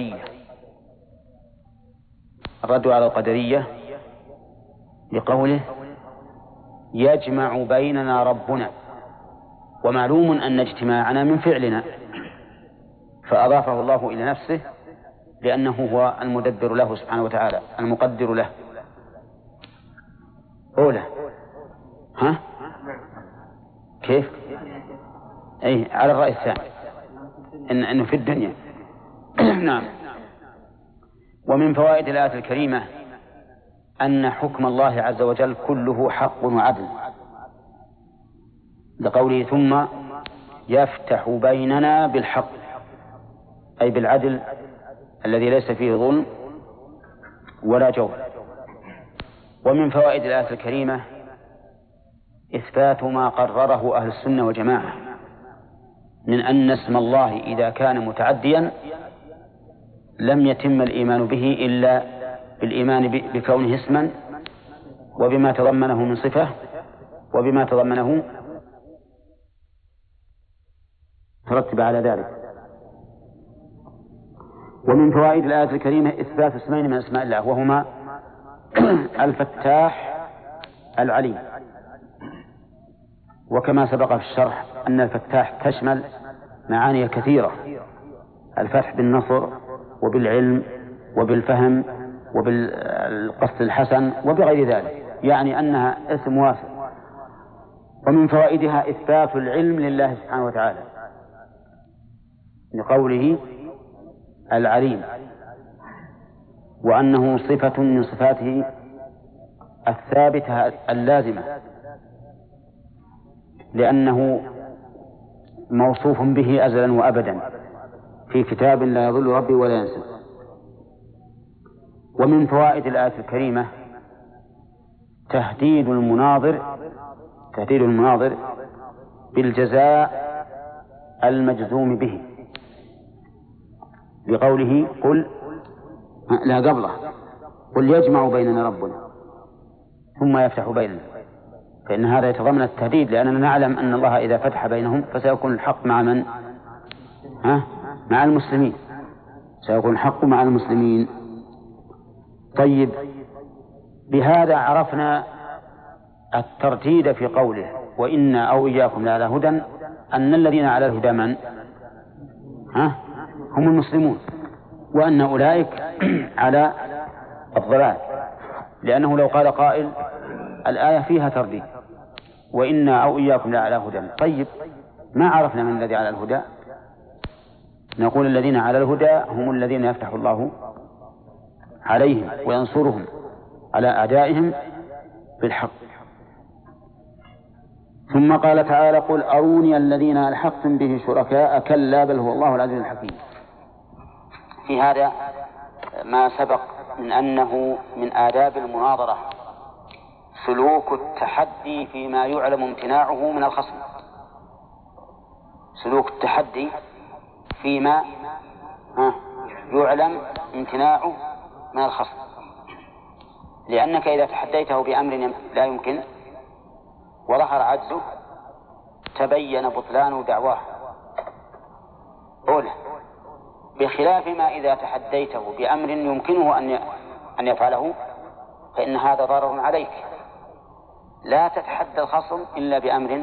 القدرية لقوله يجمع بيننا ربنا، ومعلوم أن اجتماعنا من فعلنا، فأضافه الله إلى نفسه لأنه هو المدبر له سبحانه وتعالى المقدر له. أولى كيف؟ أي على الرأي الثاني إنه في الدنيا. نعم. ومن فوائد الآية الكريمة أن حكم الله عز وجل كله حق وعدل لقوله ثم يفتح بيننا بالحق أي بالعدل الذي ليس فيه ظلم ولا جور. ومن فوائد الآية الكريمة إثبات ما قرره أهل السنة والجماعة من أن اسم الله إذا كان متعديا لم يتم الإيمان به إلا بالإيمان بكونه اسما وبما تضمنه من صفة وبما تضمنه ترتب على ذلك. ومن فوائد الآية الكريمة إثبات اسمين من أسماء الله وهما الفتاح العليم. وكما سبق في الشرح أن الفتاح تشمل معاني كثيرة، الفتح بالنصر وبالعلم وبالفهم وبالقصد الحسن وبغير ذلك، يعني أنها اسم واسع. ومن فوائدها إثبات العلم لله سبحانه وتعالى لقوله العليم، وأنه صفة من صفاته الثابتة اللازمة لأنه موصوف به أزلا وأبدا في كتاب لا يضل ربي ولا ينسى. ومن فوائد الآية الكريمة تهديد المناظر بالجزاء المجزوم به بقوله قل يجمع بيننا ربنا ثم يفتح بيننا، فإن هذا يتضمن التهديد لأننا نعلم أن الله إذا فتح بينهم فسيكون الحق مع من؟ مع المسلمين، سيكون الحق مع المسلمين. طيب، بهذا عرفنا الترتيب في قوله وإنا أو إياكم لعلى هدى، أن الذين على الهدى من؟ هم المسلمون، وأن أولئك على الضلال، لأنه لو قال قائل الآية فيها ترديد وإنا أو إياكم لعلى هدى، طيب ما عرفنا من الذي على الهدى؟ نقول الذين على الهدى هم الذين يفتح الله عليهم وينصرهم على أعدائهم بالحق. ثم قال تعالى قل أروني الذين ألحقتم به شركاء كلا بل هو الله العزيز الحكيم. في هذا ما سبق من أنه من آداب المناظرة سلوك التحدي فيما يعلم امتناعه من الخصم، سلوك التحدي فيما يعلم امتناعه من الخصم، لأنك إذا تحديته بأمر لا يمكن وظهر عجزه تبين بطلان دعواه أولا، بخلاف ما إذا تحديته بأمر يمكنه أن يفعله فإن هذا ضرر عليك. لا تتحدى الخصم إلا بأمر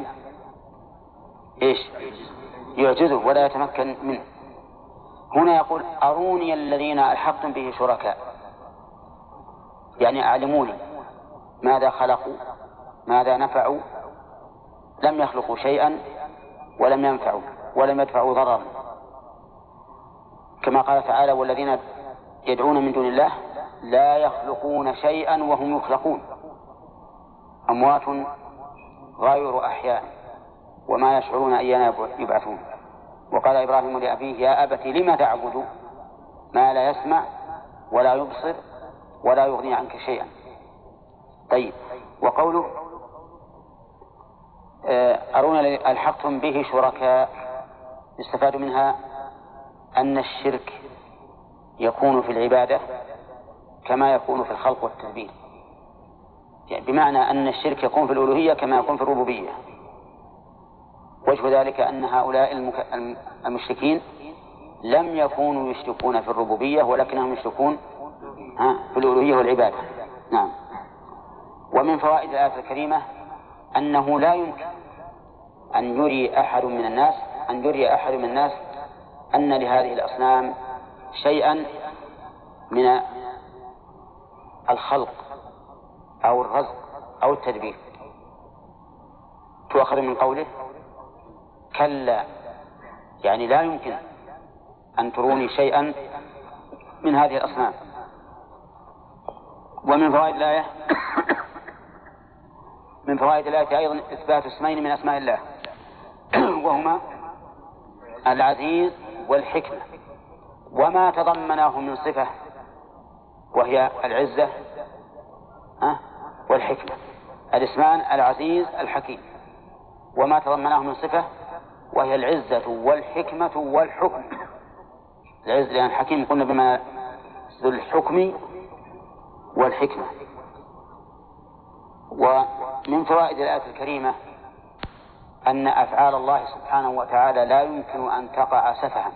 يعجزه ولا يتمكن منه. هنا يقول أروني الذين ألحقتم به شركاء، يعني أعلموني ماذا خلقوا ماذا نفعوا، لم يخلقوا شيئا ولم ينفعوا ولم يدفعوا ضررا، كما قال تعالى والذين يدعون من دون الله لا يخلقون شيئا وهم يخلقون أموات غير أحياء وما يشعرون أيان يبعثون. وقال إبراهيم لأبيه يا أبت لم تعبد ما لا يسمع ولا يبصر ولا يغني عنك شيئا. طيب، وقوله أرونا ألحقتم به شركاء يستفاد منها أن الشرك يكون في العبادة كما يكون في الخلق والتدبير، يعني بمعنى أن الشرك يكون في الألوهية كما يكون في الربوبية. وجه ذلك أن هؤلاء المشركين لم يكونوا يشركون في الربوبية ولكنهم يشركون في الألوهية والعبادة. نعم. ومن فوائد الآية الكريمة أنه لا يمكن أن يري أحد من الناس أن لهذه الأصنام شيئا من الخلق أو الرزق أو التدبير. تؤخذ من قوله كلا، يعني لا يمكن أن تروني شيئا من هذه الأصنام. ومن فوائد الآية من فوائد الآية أيضا إثبات اسمين من أسماء الله وهما العزيز والحكمة، وما تضمناه من صفة وهي العزة والحكمة. الاسمان العزيز الحكيم، وما تضمناه من صفة وهي العزة والحكمة والحكم. العزة لأن الحكيم قلنا بما ذو الحكم والحكمة. ومن فوائد الآية الكريمة أن أفعال الله سبحانه وتعالى لا يمكن أن تقع سفها،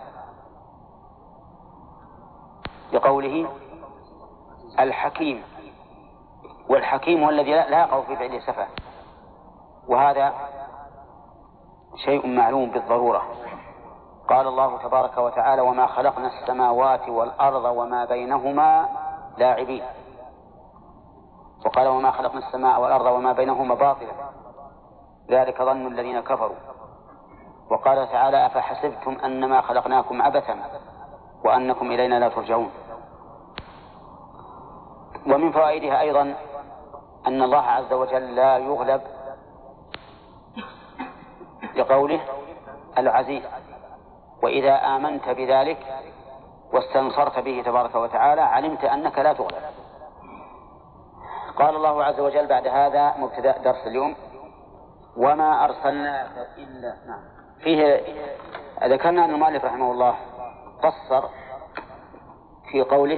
لقوله الحكيم، والحكيم هو الذي لا يقع في فعله سفه، وهذا شيء معلوم بالضرورة. قال الله تبارك وتعالى وما خلقنا السماوات والأرض وما بينهما لاعبين، وقال وما خلقنا السماء والأرض وما بينهما باطلا ذلك ظن الذين كفروا. وقال تعالى أفحسبتم أنما خلقناكم عبثا وأنكم إلينا لا ترجعون. ومن فوائدها أيضا أن الله عز وجل لا يغلب، لقوله العزيز وإذا آمنت بذلك واستنصرت به تبارك وتعالى علمت أنك لا تغلب. قال الله عز وجل بعد هذا مبتدأ درس اليوم وما أرسلناك إلا فيه ذكرنا أن المؤلف رحمه الله قصر في قوله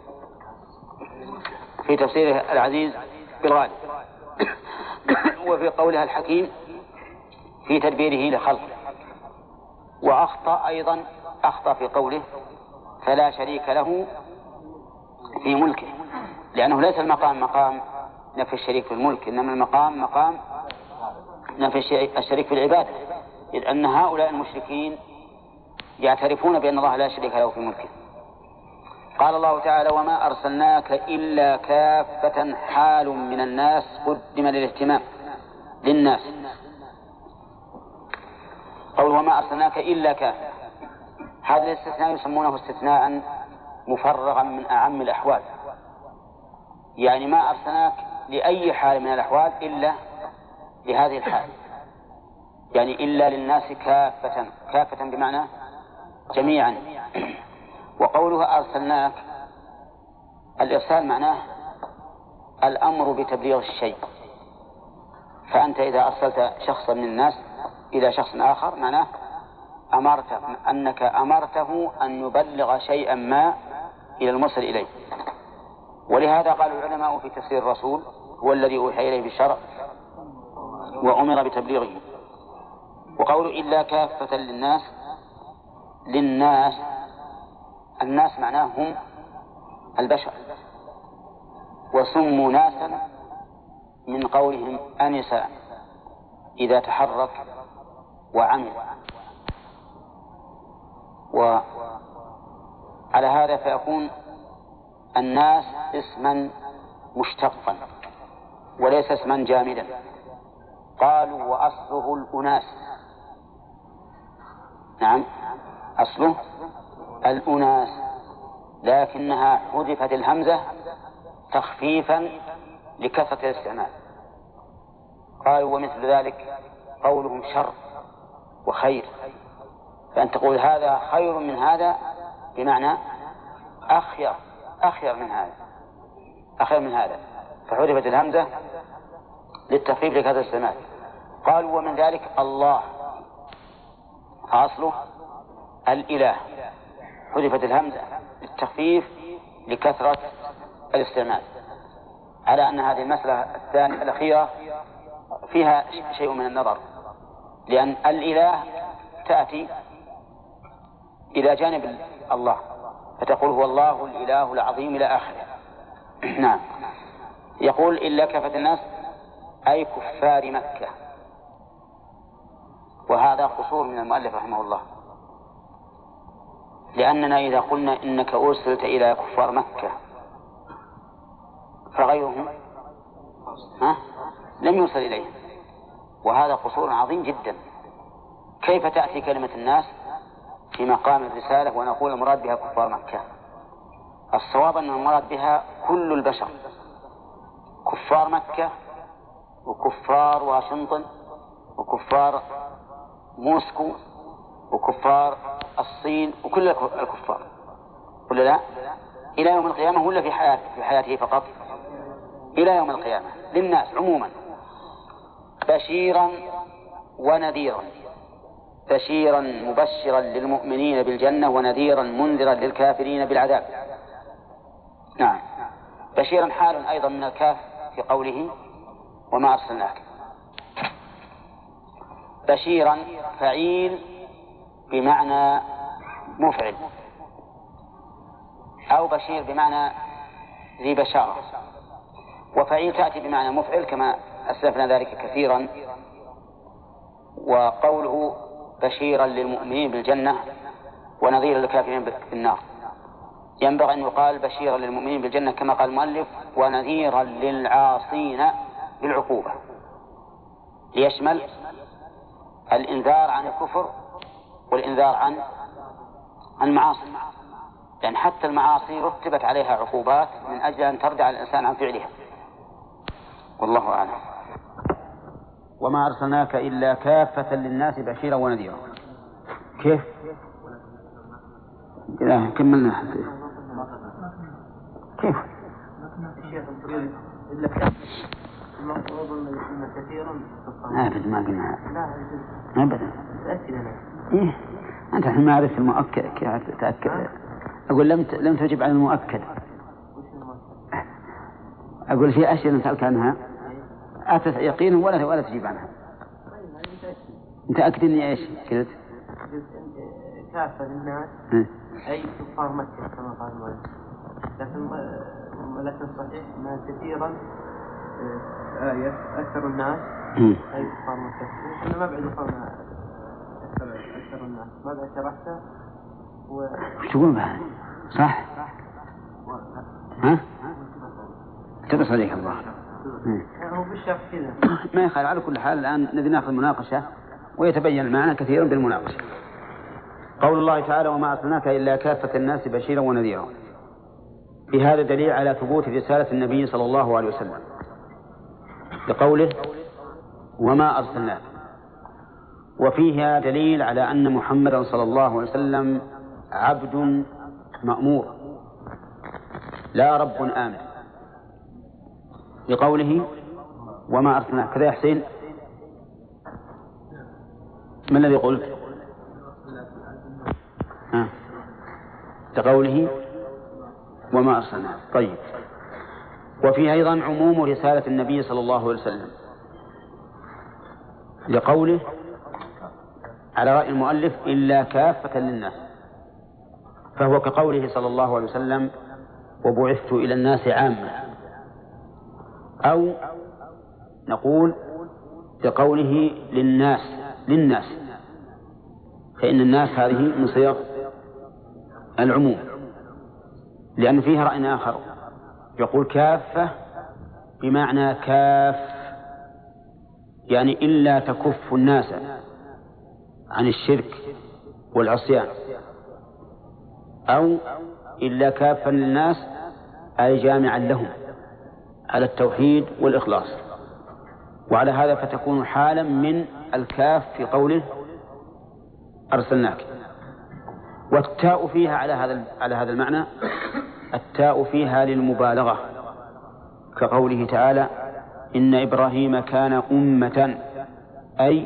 في تفسيره العزيز بالغالب وفي قولها الحكيم في تدبيره لخلقه، وأخطأ أيضا في قوله فلا شريك له في ملكه، لأنه ليس المقام مقام نفي الشريك في الملك، إنما المقام مقام نفي الشريك في العبادة، إذ أن هؤلاء المشركين يعترفون بأن الله لا شريك له في ملكه. قال الله تعالى وما أرسلناك إلا كافة، حال من الناس قدم للاهتمام للناس. قول وما أرسلناك إلا كافة، هذا الاستثناء يسمونه استثناء مفرغا من أعم الأحوال، يعني ما أرسلناك لأي حال من الأحوال إلا لهذه الحال، يعني إلا للناس كافة، كافة بمعنى جميعا. وقولها أرسلناك، الإرسال معناه الأمر بتبليغ الشيء، فأنت إذا أرسلت شخصا من الناس إلى شخص آخر معناه أمرته، أنك أمرته أن يبلغ شيئا ما إلى المرسل إليه. ولهذا قال العلماء في تفسير الرسول هو الذي أوحي إليه بالشرع وأمر بتبليغه. وقول إلا كافة للناس، للناس الناس معناه هم البشر، وسموا ناسا من قولهم أنس إذا تحرك وعمل. وعلى هذا فيكون الناس اسما مشتقا وليس اسما جامدا. قالوا وأصله الأناس، نعم أصله الأناس، لكنها حذفت الهمزة تخفيفا لكثرة الاستعمال. قالوا ومثل ذلك قولهم شر وخير، فأن تقول هذا خير من هذا بمعنى أخير من هذا، أخير من هذا، فحذفت الهمزة للتخفيف لكثرة الاستعمال. قالوا ومن ذلك الله، فأصله الإله، حذفت الهمزة للتخفيف لكثرة الاستعمال. على أن هذه المسألة الثانية الأخيرة فيها شيء من النظر، لأن الإله تأتي إلى جانب الله، فتقول هو الله الإله العظيم إلى آخره. نعم. يقول إلا كافة الناس أي كفار مكة، وهذا قصور من المؤلف رحمه الله، لأننا إذا قلنا إنك أرسلت إلى كفار مكة فغيرهم لم يرسل إليهم، وهذا قصور عظيم جدا. كيف تأتي كلمة الناس في مقام الرسالة ونقول المراد بها كفار مكة؟ الصواب أن المراد بها كل البشر، كفار مكة وكفار واشنطن وكفار موسكو وكفار الصين وكل الكفار، ولا لا؟ إلى يوم القيامة ولا في حياته فقط؟ إلى يوم القيامة للناس عموما، بشيرا ونذيرا، بشيرا مبشرا للمؤمنين بالجنة ونذيرا منذرا للكافرين بالعذاب. نعم. بشيرا حال أيضا من الكاف في قوله وما أرسلناك. بشيرا فعيل بمعنى مفعل، أو بشير بمعنى ذي بشارة، وفعيل تأتي بمعنى مفعل كما أسلفنا ذلك كثيرا. وقوله بشيرا للمؤمنين بالجنة ونذيرا للكافرين بالنار، ينبغي أن يقال بشيرا للمؤمنين بالجنة كما قال المؤلف ونذيرا للعاصين بالعقوبة، ليشمل الإنذار عن الكفر والإنذار عن المعاصي، لأن حتى المعاصي رتبت عليها عقوبات من أجل أن ترجع الإنسان عن فعلها. والله أعلم.
وما أرسلناك إلا كافة للناس بشيرا ونذيرا. كيف؟ لا كملنا. كيف؟ أبدا ما قلنا أبدا. إيه أنت الحين ما عرفت المؤكد تأكد. أقول لم تجب عن المؤكد. أقول في أشياء نسألك عنها أتت يقين ولا تجيب عنها. أنت أكد إني إيش قلت؟
كافة للناس أي كفار مكة كما قال المؤلف، لكن صحيح ما كثيرا آية أكثر الناس أي كفار مكة، إحنا ما بعد قلنا أكثر الناس، ما بعد شرحته
وش تقول بها؟ صح؟ ها؟ تبص عليك الله.
هو بالشرح كذا
ما يخالف. على كل حال الآن نبي ناخذ مناقشة ويتبين المعنى كثيرا بالمناقشة. قول الله تعالى وما أرسلناك إلا كافة الناس بشيرا ونذيرا، بهذا دليل على ثبوت رسالة النبي صلى الله عليه وسلم، لقوله وما أرسلناك. وفيها دليل على أن محمدا صلى الله عليه وسلم عبد مأمور لا رب آمن، بقوله وما أرسلناك. كذا يا حسين؟ ما الذي قلت؟ كقوله وما أرسلناك. طيب. وفيها أيضا عموم رسالة النبي صلى الله عليه وسلم، لقوله على رأي المؤلف إلا كافة للناس، فهو كقوله صلى الله عليه وسلم وبعثت إلى الناس عامة، أو نقول كقوله للناس، فإن الناس هذه من صيغ العموم، لأن فيها رأي آخر يقول كافة بمعنى كاف، يعني إلا تكف الناس عن الشرك والعصيان، أو إلا كافا للناس أي جامعا لهم على التوحيد والإخلاص. وعلى هذا فتكون حالا من الكاف في قوله أرسلناك. والتاء فيها على هذا المعنى، التاء فيها للمبالغة، كقوله تعالى إن إبراهيم كان أمة أي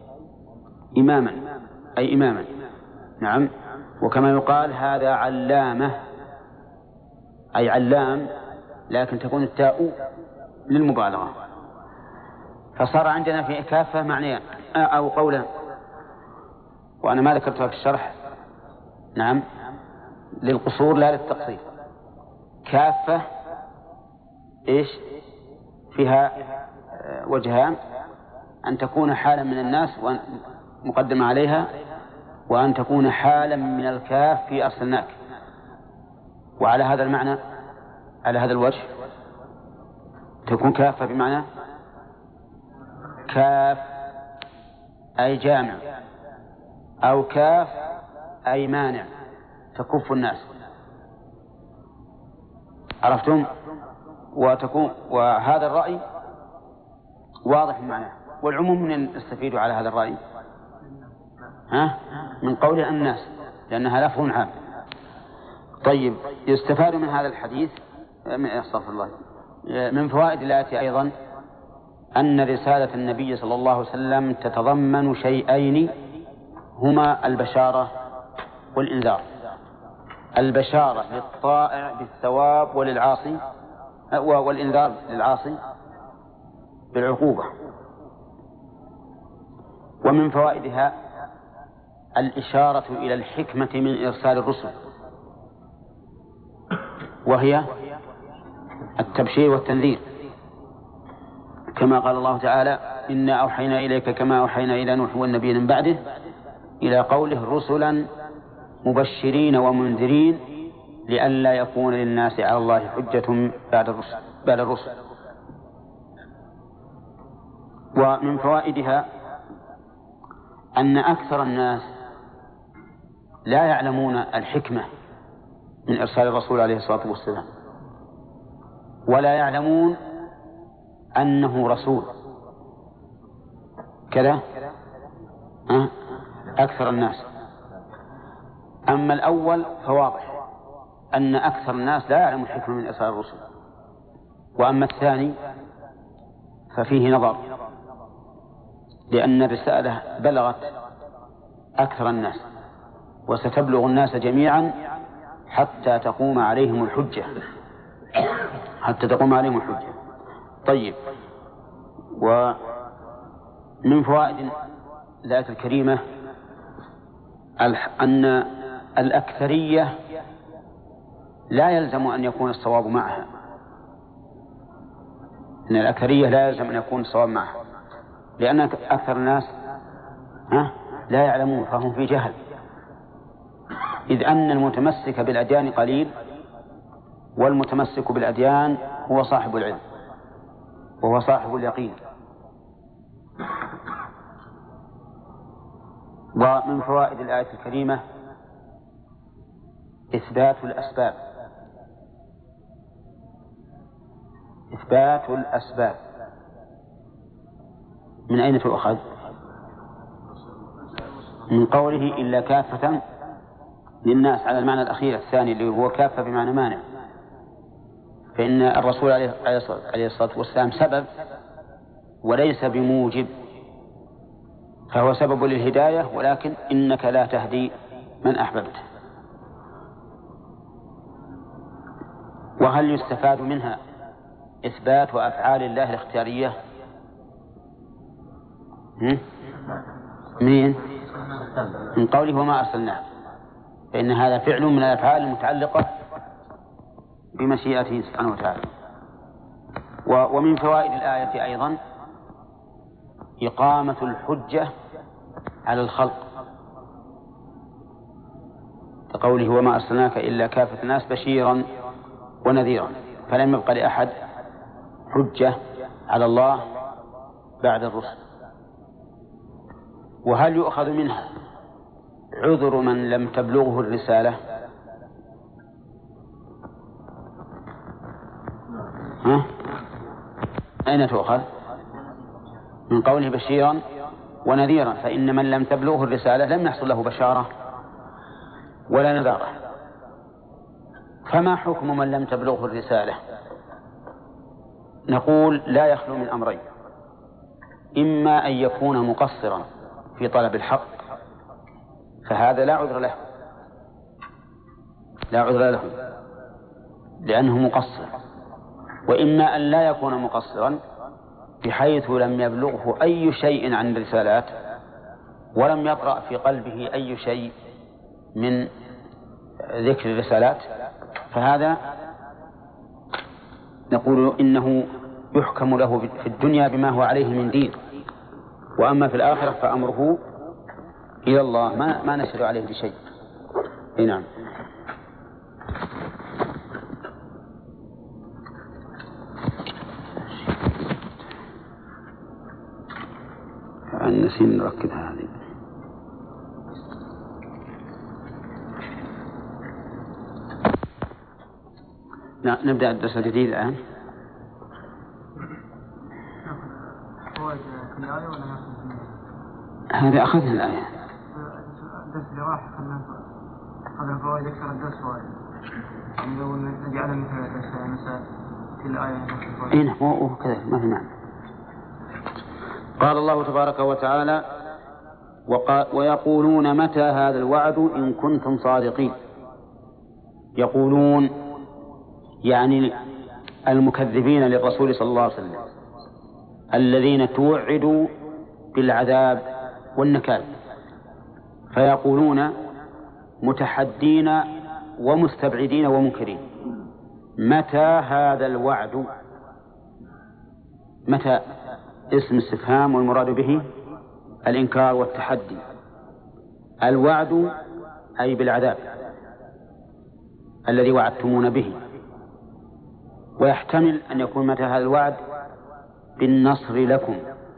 إماما. نعم. وكما يقال هذا علامة أي علام، لكن تكون التاء للمبالغة. فصار عندنا في كافة معنيان أو قولا، وأنا ما ذكرتها في الشرح. نعم، للقصور لا للتقصير. كافة إيش فيها وجهان، أن تكون حالا من الناس ومقدمة عليها، وأن تكون حالا من الكاف في أرسلناك. وعلى هذا المعنى على هذا الوجه تكون كافة بمعنى كاف أي جامع، أو كاف أي مانع تكف الناس. عرفتم؟ وهذا الرأي واضح المعنى. والعموم من يستفيد على هذا الرأي من قول الناس، لأنها لفظ عام. طيب، يستفاد من هذا الحديث من فوائد الآية أيضا أن رسالة النبي صلى الله عليه وسلم تتضمن شيئين هما البشارة والإنذار. البشارة للطائع بالثواب وللعاصي، والإنذار للعاصي بالعقوبة. ومن فوائدها الإشارة إلى الحكمة من إرسال الرسل، وهي التبشير والتنذير، كما قال الله تعالى إنا أوحينا إليك كما أوحينا إلى نوح والنبيين من بعده، إلى قوله رسلا مبشرين ومنذرين لئلا يكون للناس على الله حجة بعد الرسل. ومن فوائدها أن أكثر الناس لا يعلمون الحكمة من إرسال الرسول عليه الصلاة والسلام، ولا يعلمون أنه رسول كذا أكثر الناس. أما الأول فواضح أن أكثر الناس لا يعلم الحكمة من إرسال الرسل، وأما الثاني ففيه نظر، لأن الرسالة بلغت أكثر الناس وستبلغ الناس جميعا حتى تقوم عليهم الحجة. طيب، ومن فوائد الآية الكريمة أن الأكثرية لا يلزم أن يكون الصواب معها، أن الأكثرية لا يلزم أن يكون الصواب معها، لأن أكثر الناس لا يعلمون، فهم في جهل، إذ أن المتمسك بالأديان قليل، والمتمسك بالأديان هو صاحب العلم وهو صاحب اليقين. ومن فوائد الآية الكريمة إثبات الأسباب. من أين تؤخذ؟ من قوله إلا كافة للناس على المعنى الأخير الثاني اللي هو كافة بمعنى مانع، فإن الرسول عليه الصلاة والسلام سبب وليس بموجب، فهو سبب للهداية، ولكن إنك لا تهدي من أحببت. وهل يستفاد منها إثبات أفعال الله الاختيارية؟ من قوله وما أرسلناه، فإن هذا فعل من الأفعال المتعلقة بمشيئته سبحانه وتعالى. ومن فوائد الآية أيضا إقامة الحجة على الخلق، كقوله وما أرسلناك إلا كافة الناس بشيرا ونذيرا، فلم يبق لأحد حجة على الله بعد الرسل. وهل يؤخذ منها عذر من لم تبلغه الرسالة؟ أين تؤخذ؟ من قوله بشيرا ونذيرا، فإن من لم تبلغه الرسالة لم يحصل له بشارة ولا نذارة. فما حكم من لم تبلغه الرسالة؟ نقول لا يخلو من أمرين: إما أن يكون مقصرا في طلب الحق، فهذا لا عذر له لأنه مقصر، وإما أن لا يكون مقصرا بحيث لم يبلغه أي شيء عن الرسالات ولم يطرأ في قلبه أي شيء من ذكر الرسالات، فهذا نقول إنه يحكم له في الدنيا بما هو عليه من دين، وأما في الآخرة فأمره إلى الله، ما نشهد عليه بشيء. نعم. نسين نركبها هذه. نبدأ الدرس الجديد الآن. هذا أخذنا الآية.
الدرس اللي راح أخذنا فوائد أكثر الدرس فوائد. لو نجعلها مثل في الآية.
إيه هو كذا ما في معنى. قال الله تبارك وتعالى: ويقولون متى هذا الوعد إن كنتم صادقين. يقولون يعني المكذبين للرسول صلى الله عليه وسلم، الذين توعدوا بالعذاب والنكال، فيقولون متحدين ومستبعدين ومنكرين: متى هذا الوعد؟ متى اسم استفهام، والمراد به الإنكار والتحدي. الوعد أي بالعذاب الذي وعدتمون به، ويحتمل أن يكون متى هذا الوعد بالنصر لكم،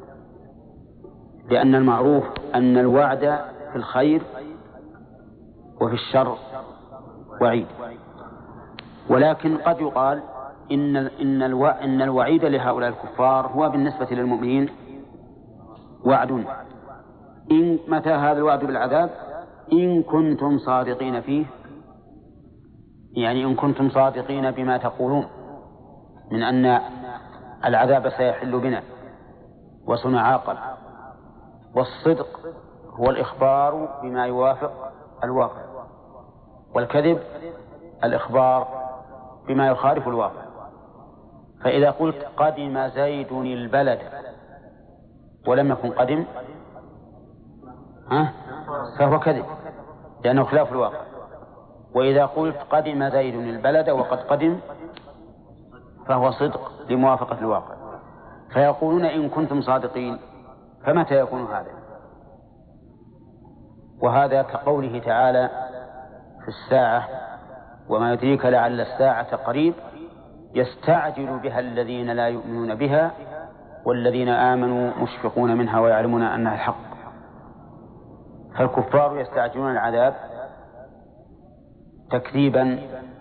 لأن المعروف أن الوعد في الخير وفي الشر وعيد. ولكن قد يقال إن الوعيد لهؤلاء الكفار هو بالنسبة للمؤمنين وعد. إن متى هذا الوعد بالعذاب إن كنتم صادقين فيه، يعني إن كنتم صادقين بما تقولون من أن العذاب سيحل بنا وسنعاقب. والصدق هو الإخبار بما يوافق الواقع، والكذب الإخبار بما يخالف الواقع. فإذا قلت قدم زيد البلد ولم يكن قدم فهو كذب لأنه خلاف الواقع. وإذا قلت قدم زيد البلد وقد قدم فهو صدق لموافقة الواقع. فيقولون إن كنتم صادقين، فمتى يكون هذا؟ وهذا كقوله تعالى في الساعة: وما يدريك لعل الساعة قريب يستعجل بها الذين لا يؤمنون بها والذين آمنوا مشفقون منها ويعلمون أنها الحق. فالكفار يستعجلون العذاب تكذيبا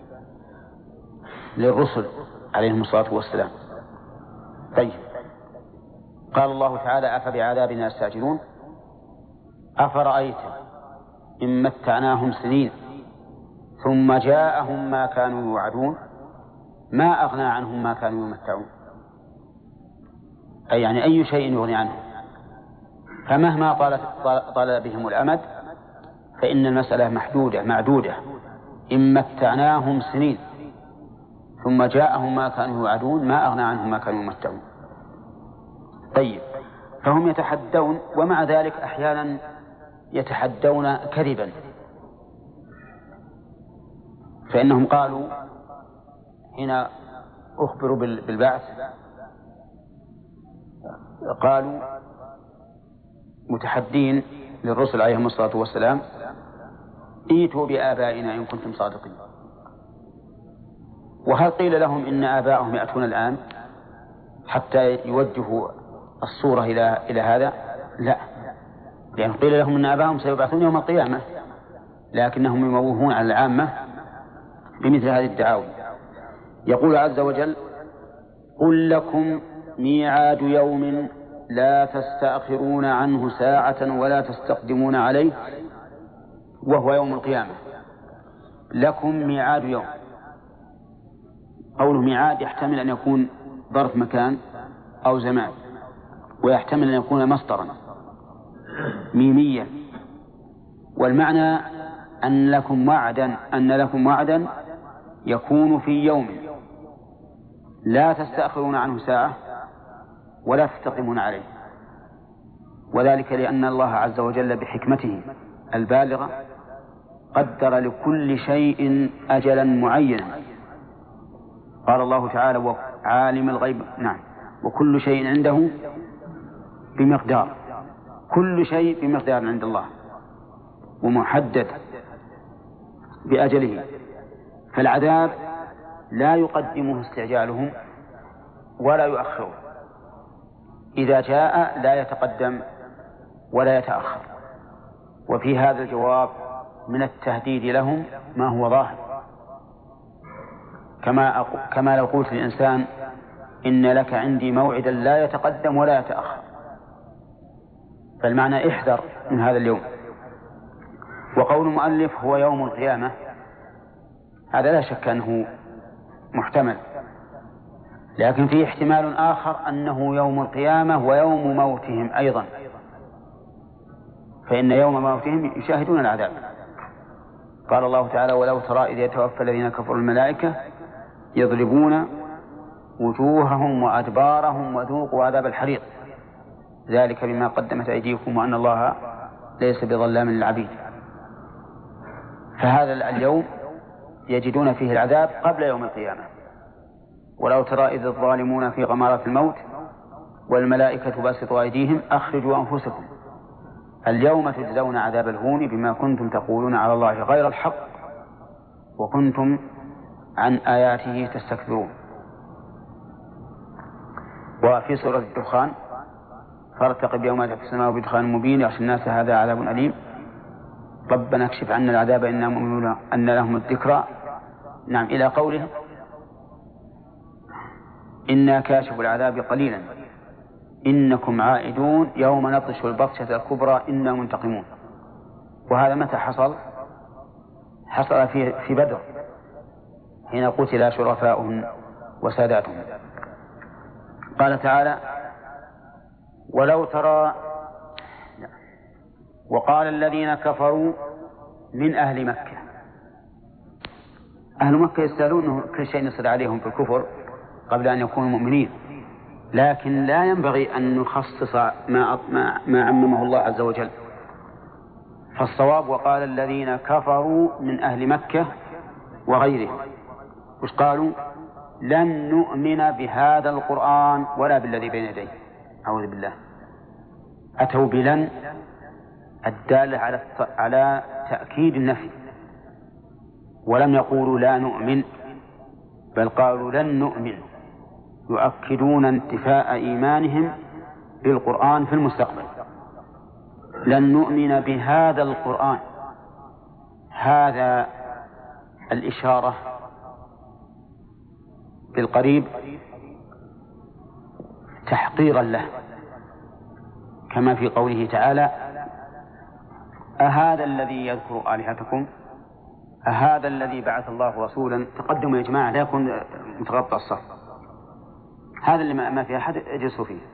للرسل عليهم الصلاة والسلام. طيب، قال الله تعالى: أفبعذابنا يستعجلون أفرأيت إن متعناهم سنين ثم جاءهم ما كانوا يوعدون ما أغنى عنهم ما كانوا يمتعون، أي يعني أي شيء يغني عنهم. فمهما طال بهم الأمد فإن المسألة محدودة معدودة. إن متعناهم سنين ثم جاءهم ما كانوا يوعدون ما أغنى عنهم ما كانوا يمتعون. طيب، فهم يتحدون، ومع ذلك أحيانا يتحدون كذبا، فإنهم قالوا حين أخبروا بالبعث قالوا متحدين للرسل عليهم الصلاة والسلام: ائتوا بآبائنا إن كنتم صادقين. وهل قيل لهم إن آباءهم يأتون الآن حتى يوجهوا الصورة إلى هذا؟ لا، لأن قيل لهم إن آباءهم سيبعثون يوم القيامة، لكنهم يموهون على العامة بمثل هذه الدعاوى. يقول عز وجل: قل لكم ميعاد يوم لا تستأخرون عنه ساعة ولا تستقدمون عليه وهو يوم القيامة. لكم ميعاد يوم. قوله ميعاد يحتمل أن يكون ظرف مكان أو زمان، ويحتمل أن يكون مصدرا ميميا، والمعنى أن لكم وعدا يكون في يوم لا تستأخرون عنه ساعة ولا تستقدمون عليه. وذلك لأن الله عز وجل بحكمته البالغة قدر لكل شيء أجلا معينا. قال الله تعالى: وعالم الغيب، نعم، وكل شيء عنده بمقدار. كل شيء بمقدار عند الله ومحدد بأجله، فالعذاب لا يقدمه استعجالهم ولا يؤخره، إذا جاء لا يتقدم ولا يتأخر. وفي هذا الجواب من التهديد لهم ما هو ظاهر، كما لو قلت للإنسان: إن لك عندي موعدا لا يتقدم ولا يتأخر. فالمعنى احذر من هذا اليوم. وقول المؤلف هو يوم القيامة، هذا لا شك أنه محتمل، لكن فيه احتمال آخر أنه يوم القيامة ويوم موتهم أيضا، فإن يوم موتهم يشاهدون العذاب. قال الله تعالى: ولو ترى إذ يتوفى الذين كفروا الملائكة يضربون وجوههم وأدبارهم وذوقوا عذاب الحريق ذلك بما قدمت أيديكم وأن الله ليس بظلام للعبيد. فهذا اليوم يجدون فيه العذاب قبل يوم القيامة. ولو ترى إذ الظالمون في غمرات الموت والملائكة باسطوا أيديهم أخرجوا أنفسكم اليوم تجزون عذاب الهون بما كنتم تقولون على الله غير الحق وكنتم عن آياته تستكبرون. وفي سورة الدخان: فارتقب يوم تأتي السماء بدخان مبين يغشى الناس هذا عذاب أليم ربنا اكشف عنا العذاب إنا مؤمنون أن لهم الذكرى. نعم، إلى قوله: إنا كاشف العذاب قليلا إنكم عائدون يوم نبطش البطشة الكبرى إنا منتقمون. وهذا متى حصل؟ حصل في بدر حين قتل شرفاؤهم وساداتهم. قال تعالى: ولو ترى وقال الذين كفروا من أهل مكة. أهل مكة يستاهلون كل شيء يصل عليهم في الكفر قبل أن يكونوا مؤمنين، لكن لا ينبغي أن نخصص ما عممه الله عز وجل. فالصواب: وقال الذين كفروا من أهل مكة وغيرهم. وش قالوا؟ لن نؤمن بهذا القرآن ولا بالذي بين يديه. أعوذ بالله. أتوا بلن الدالة على تأكيد النفي، ولم يقولوا لا نؤمن، بل قالوا لن نؤمن، يؤكدون انتفاء إيمانهم بالقرآن في المستقبل. لن نؤمن بهذا القرآن، هذا الإشارة بالقريب تحقيرا له، كما في قوله تعالى: أهذا الذي يذكر آلهتكم أهذا الذي بعث الله رسولا. تقدموا يا جماعة لا يكون متغطى الصف، هذا اللي ما في أحد يجلسوا فيه.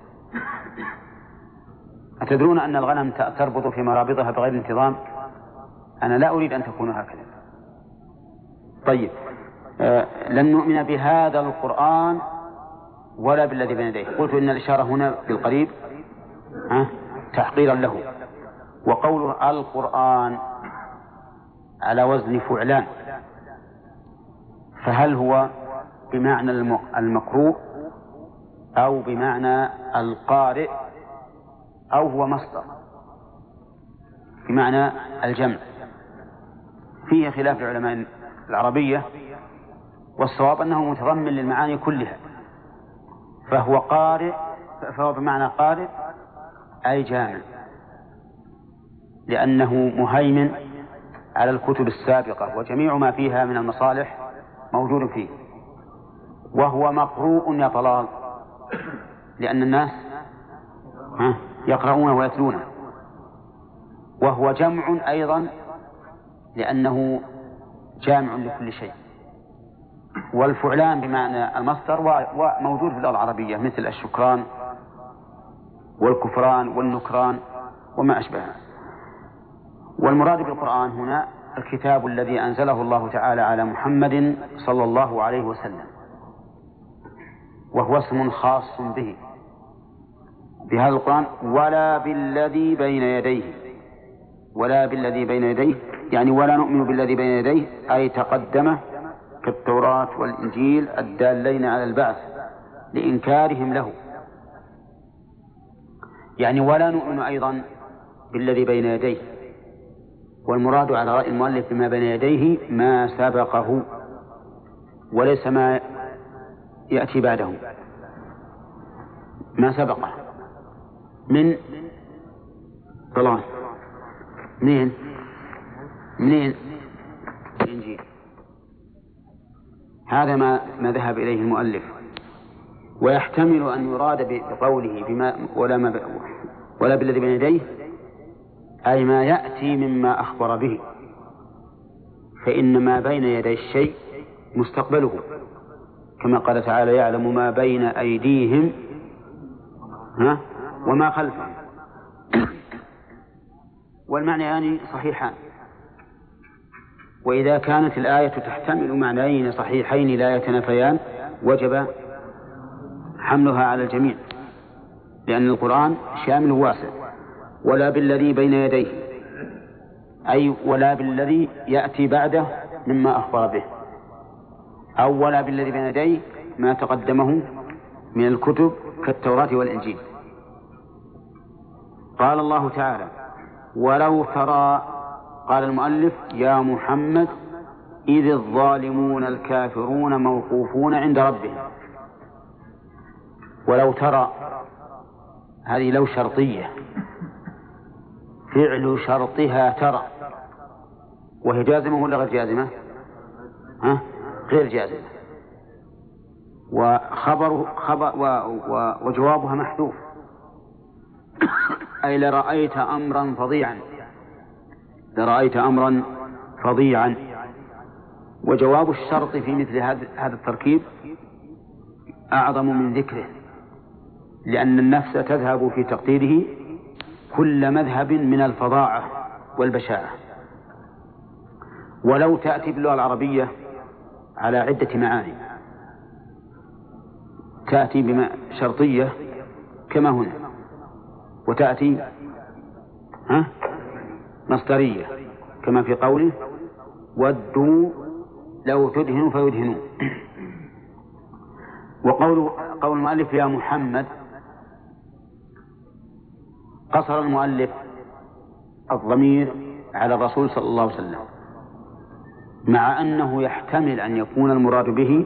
أتدرون أن الغنم تربط في مرابطها بغير انتظام؟ أنا لا أريد أن تكون هكذا. طيب لن نؤمن بهذا القرآن ولا بالذي بين يديه. قلت إن الإشارة هنا بالقريب تحقيرا له. وقوله القرآن على وزن فعلان، فهل هو بمعنى المقروء أو بمعنى القارئ أو هو مصدر بمعنى الجمع؟ فيه خلاف العلماء العربية، والصواب أنه متضمن للمعاني كلها، فهو بمعنى قارئ أي جامع، لأنه مهيمن على الكتب السابقة وجميع ما فيها من المصالح موجود فيه. وهو مقروء يا طلال لأن الناس يقرؤون ويتلونه. وهو جمع أيضا لأنه جامع لكل شيء. والفعلان بمعنى المصدر وموجود في اللغة العربية مثل الشكران والكفران والنكران وما أشبهه. والمراد بالقرآن هنا الكتاب الذي أنزله الله تعالى على محمد صلى الله عليه وسلم، وهو اسم خاص به بهذا القرآن. ولا بالذي بين يديه، ولا بالذي بين يديه يعني ولا نؤمن بالذي بين يديه أي تقدمه كالتوراة والإنجيل الدالين على البعث لإنكارهم له. يعني ولا نؤمن أيضا بالذي بين يديه. والمراد على رأي المؤلف بما بين يديه ما سبقه وليس ما يأتي بعده، ما سبقه من طلال منين الإنجيل. هذا ما ذهب إليه المؤلف. ويحتمل أن يراد بقوله بما ولا بالذي بين يديه أي ما يأتي مما أخبر به، فإن ما بين يدي الشيء مستقبله، كما قال تعالى يعلم ما بين أيديهم وما خلفهم. والمعنيان صحيحان. وإذا كانت الآية تحتمل معنيين صحيحين لا يتنافيان وجب حملها على الجميع، لأن القرآن شامل واسع. ولا بالذي بين يديه أي ولا بالذي يأتي بعده مما أخبر به، أو ولا بالذي بين يديه ما تقدمه من الكتب كالتوراة والإنجيل. قال الله تعالى ولو ترى، قال المؤلف يا محمد إذ الظالمون الكافرون موقوفون عند ربهم. ولو ترى هذه لو شرطية، فعل شرطها ترى، وهي جازمة ولا غير جازمة؟ غير جازمة. وجوابها محذوف أي لرأيت أمرا فظيعا، لرأيت أمرا فظيعا. وجواب الشرط في مثل هذا التركيب أعظم من ذكره، لأن النفس تذهب في تقديره كل مذهب من الفظاعة والبشاعة. ولو تأتي باللغة العربية على عدة معاني، تأتي شرطية كما هنا، وتأتي مصدرية كما في قوله ودوا لو تدهنوا فيدهنون. وقول المؤلف يا محمد، قصر المؤلف الضمير على الرسول صلى الله عليه وسلم، مع أنه يحتمل أن يكون المراد به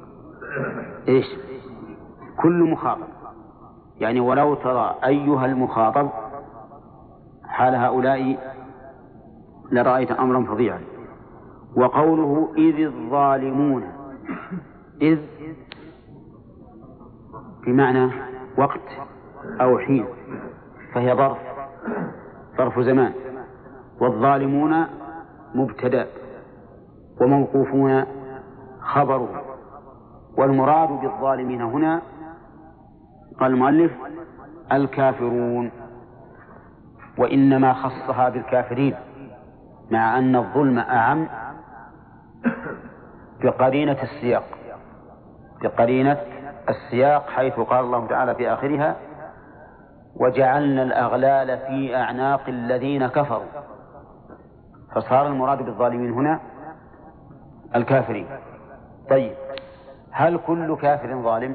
كل مخاطب. يعني ولو ترى أيها المخاطب حال هؤلاء لرأيت أمرا فظيعا. وقوله إذ الظالمون، إذ بمعنى وقت أو حين، فهي ظرف زمان. والظالمون مبتدأ وموقوفون خبره. والمراد بالظالمين هنا قال المؤلف الكافرون، وإنما خصها بالكافرين مع أن الظلم أعم بقرينة السياق حيث قال الله تعالى في آخرها وجعلنا الأغلال في أعناق الذين كفروا، فصار المراد بالظالمين هنا الكافرين. طيب، هل كل كافر ظالم؟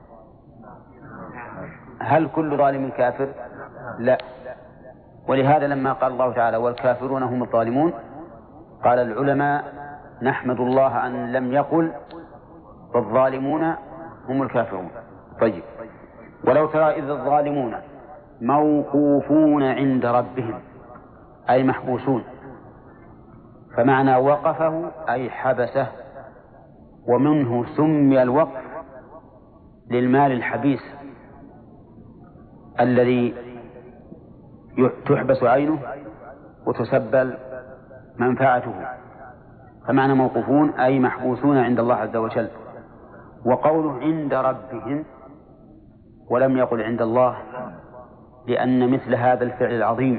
هل كل ظالم كافر؟ لا. ولهذا لما قال الله تعالى والكافرون هم الظالمون قال العلماء نحمد الله أن لم يقل والظالمون هم الكافرون. طيب، ولو ترى إذ الظالمون موقوفون عند ربهم أي محبوسون، فمعنى وقفه أي حبسه، ومنه سمي الوقف للمال الحبيس الذي تحبس عينه وتسبل منفعته، فمعنى موقوفون أي محبوسون عند الله عز وجل. وقوله عند ربهم ولم يقل عند الله لأن مثل هذا الفعل العظيم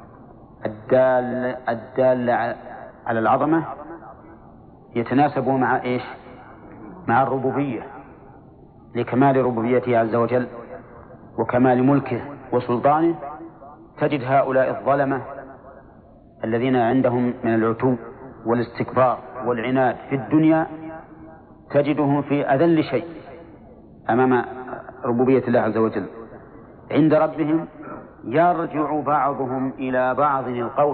الدال على العظمة يتناسب مع إيش؟ مع الربوبية، لكمال ربوبيته عز وجل وكمال ملكه وسلطانه. تجد هؤلاء الظلمة الذين عندهم من العتو والاستكبار والعناد في الدنيا تجدهم في أذل شيء أمام ربوبية الله عز وجل. عند ربهم يرجع بعضهم إلى بعض القول،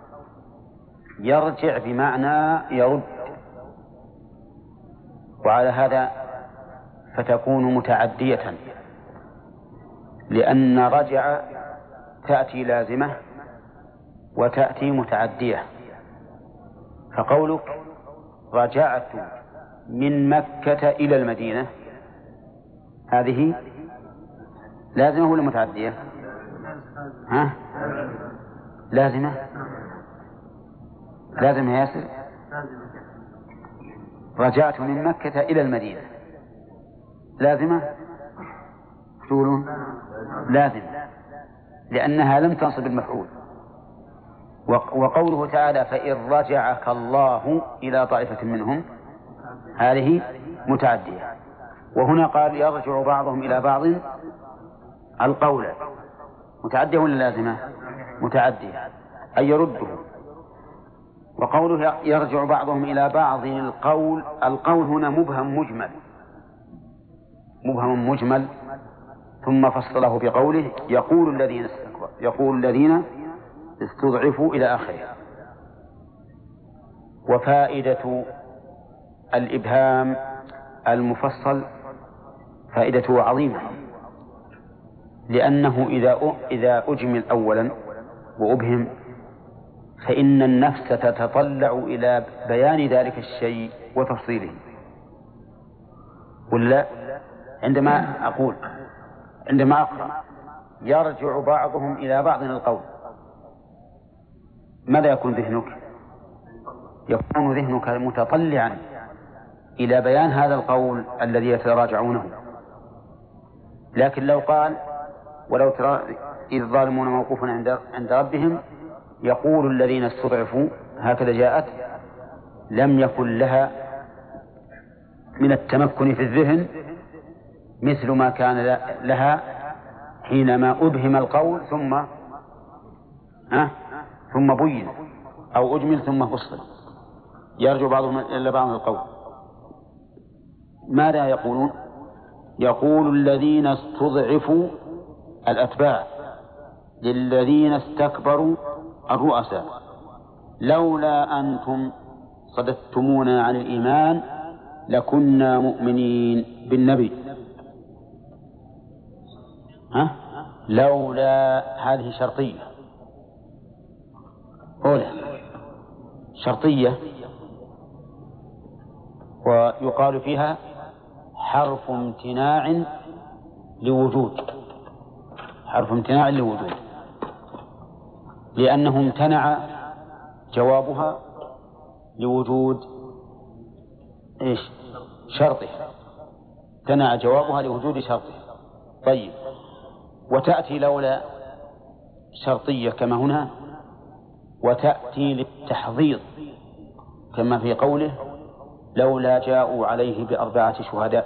يرجع بمعنى يرد، وعلى هذا فتكون متعدية، لأن رجع تأتي لازمة وتأتي متعدية. فقولك رجعت من مكة إلى المدينة هذه لازمة ولا متعدية؟ ها؟ لازمة يا ياسر. رجعت من مكة إلى المدينة لازمة تقولون لازم، لأنها لم تنصب المفعول. وقوله تعالى فإن رجعك الله إلى طائفة منهم هذه متعدية. وهنا قال يرجع بعضهم إلى بعض القول، متعدية ولا لازمة؟ متعدية أي يرده. وقوله يرجع بعضهم إلى بعض القول هنا مبهم مجمل ثم فصله بقوله يقول الذين استضعفوا إلى آخره. وفائدة الإبهام المفصل فائدته عظيمة، لأنه إذا أجمل أولا وأبهم فإن النفس تتطلع إلى بيان ذلك الشيء وتفصيله. ولا عندما أقرأ يرجع بعضهم إلى بعض القول، ماذا يكون ذهنك؟ يكون ذهنك متطلعا إلى بيان هذا القول الذي يتراجعونه. لكن لو قال ولو ترى إذ الظالمون موقوف عند ربهم يقول الذين استضعفوا هكذا جاءت، لم يكن لها من التمكن في الذهن مثل ما كان لها حينما أبهم القول ثم بين أو أجمل ثم فصل. يرجع بعضهم إلى بعض القول. ماذا يقولون؟ يقول الذين استضعفوا الأتباع للذين استكبروا الرؤساء لولا أنتم صددتمونا عن الإيمان لكنا مؤمنين بالنبي. لولا هذه شرطية أولى شرطية، ويقال فيها حرف امتناع لوجود، لأنه امتنع جوابها لوجود إيش؟ شرطها، امتنع جوابها لوجود شرطها. طيب، وتأتي لولا شرطية كما هنا، وتأتي للتحضيض كما في قوله لولا جاءوا عليه ب4 شهداء،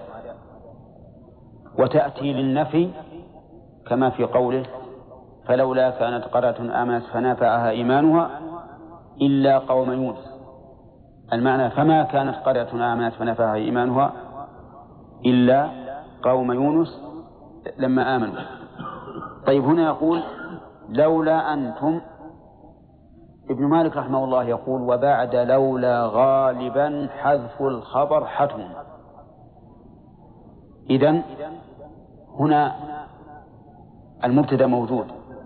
وتأتي للنفي كما في قوله فلولا كانت قرية آمنت فنفعها إيمانها إلا قوم يونس. المعنى فما كانت قرية آمنت فنفعها إيمانها إلا قوم يونس لما آمنوا. طيب، هنا يقول لولا أنتم. ابن مالك رحمه الله يقول وبعد لولا غالبا حذف الخبر حتم. إذن هنا المبتدأ موجود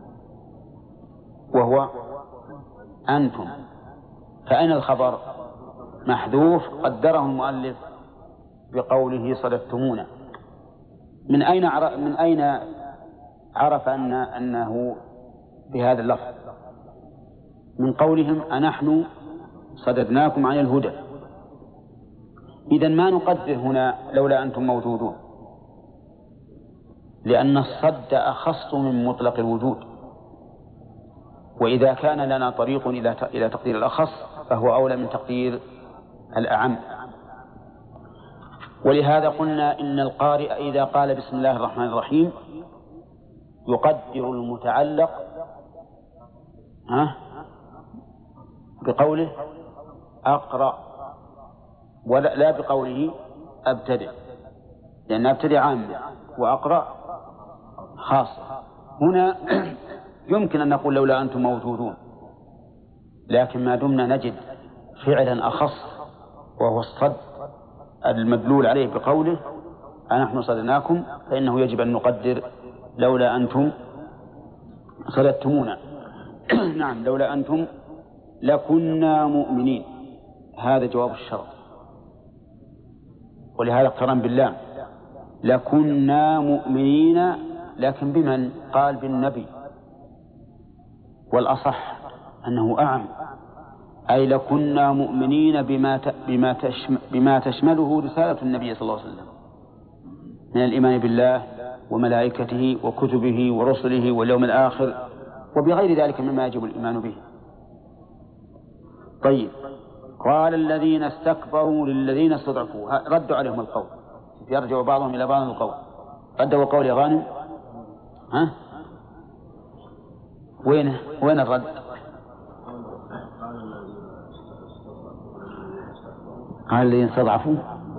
وهو أنتم، فأين الخبر؟ محذوف قدره المؤلف بقوله صددتمونا. من أين عرف أنه بهذا اللفظ؟ من قولهم أنحن صددناكم عن الهدى. إذن ما نقدر هنا لولا أنتم موجودون، لأن الصد أخص من مطلق الوجود، وإذا كان لنا طريق إلى تقدير الأخص فهو أولى من تقدير الأعم. ولهذا قلنا إن القارئ إذا قال بسم الله الرحمن الرحيم يقدر المتعلق بقوله أقرأ، ولا بقوله أبتدئ، لأن أبتدئ عامة وأقرأ خاصة. هنا يمكن أن نقول لولا أنتم موجودون، لكن ما دمنا نجد فعلا أخص وهو الصد المدلول عليه بقوله أنحن صددناكم، فإنه يجب أن نقدر لولا أنتم صددتمونا. نعم، لولا أنتم لكنا مؤمنين، هذا جواب الشرط، ولهذا اقترن باللام لكنا مؤمنين، لكن بمن؟ قال بالنبي، والأصح أنه أعم، أي لكنا مؤمنين بما تشمله رسالة النبي صلى الله عليه وسلم من الإيمان بالله وملائكته وكتبه ورسله واليوم الآخر وبغير ذلك مما يجب الإيمان به. طيب، قال الذين استكبروا للذين استضعفوا، ردوا عليهم القول، يرجع بعضهم إلى بعض القول. ردوا القول يا غانم؟ وين الرد؟ قال الذين استضعفوا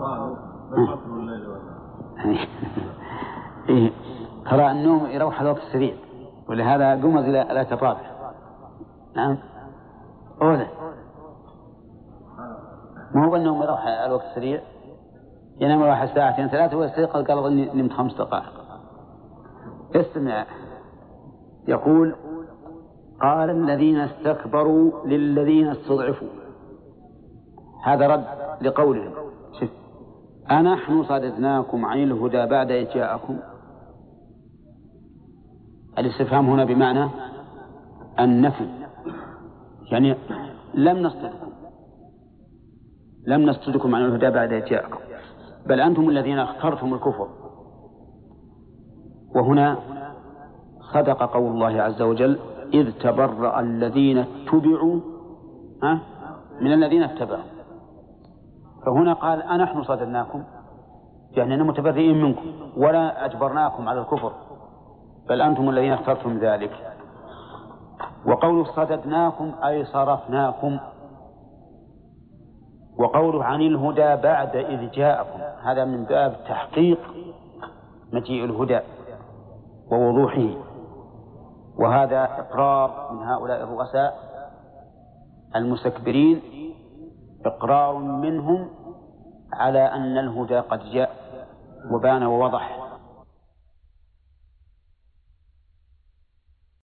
ترى النوم يروح الوقت السريع، ولهذا قمز إلى كطابع. نعم، أولا ما هو النوم يروح الوقت السريع، ينام واحد ساعتين 3 ويستيقظ قال إني نمت 5 دقائق. استمع، يقول قال الذين استكبروا للذين استضعفوا، هذا رد لقولهم أنحن صددناكم عن الهدى بعد إذ جاءكم. الاستفهام هنا بمعنى النفي، يعني لم نصدكم عن الهدى بعد إذ جاءكم، بل أنتم الذين اخترتم الكفر. وهنا صدق قول الله عز وجل إذ تبرأ الذين اتبعوا من الذين اتبعوا. فهنا قال أنحن صددناكم، يعني أننا متبرئين منكم ولا أجبرناكم على الكفر، بل أنتم الذين اخترتم ذلك. وقوله صددناكم أي صرفناكم. وقوله عن الهدى بعد إذ جاءكم، هذا من باب تحقيق مجيء الهدى ووضوحه، وهذا إقرار من هؤلاء الرؤساء المستكبرين، إقرار منهم على أن الهدى قد جاء وبان ووضح.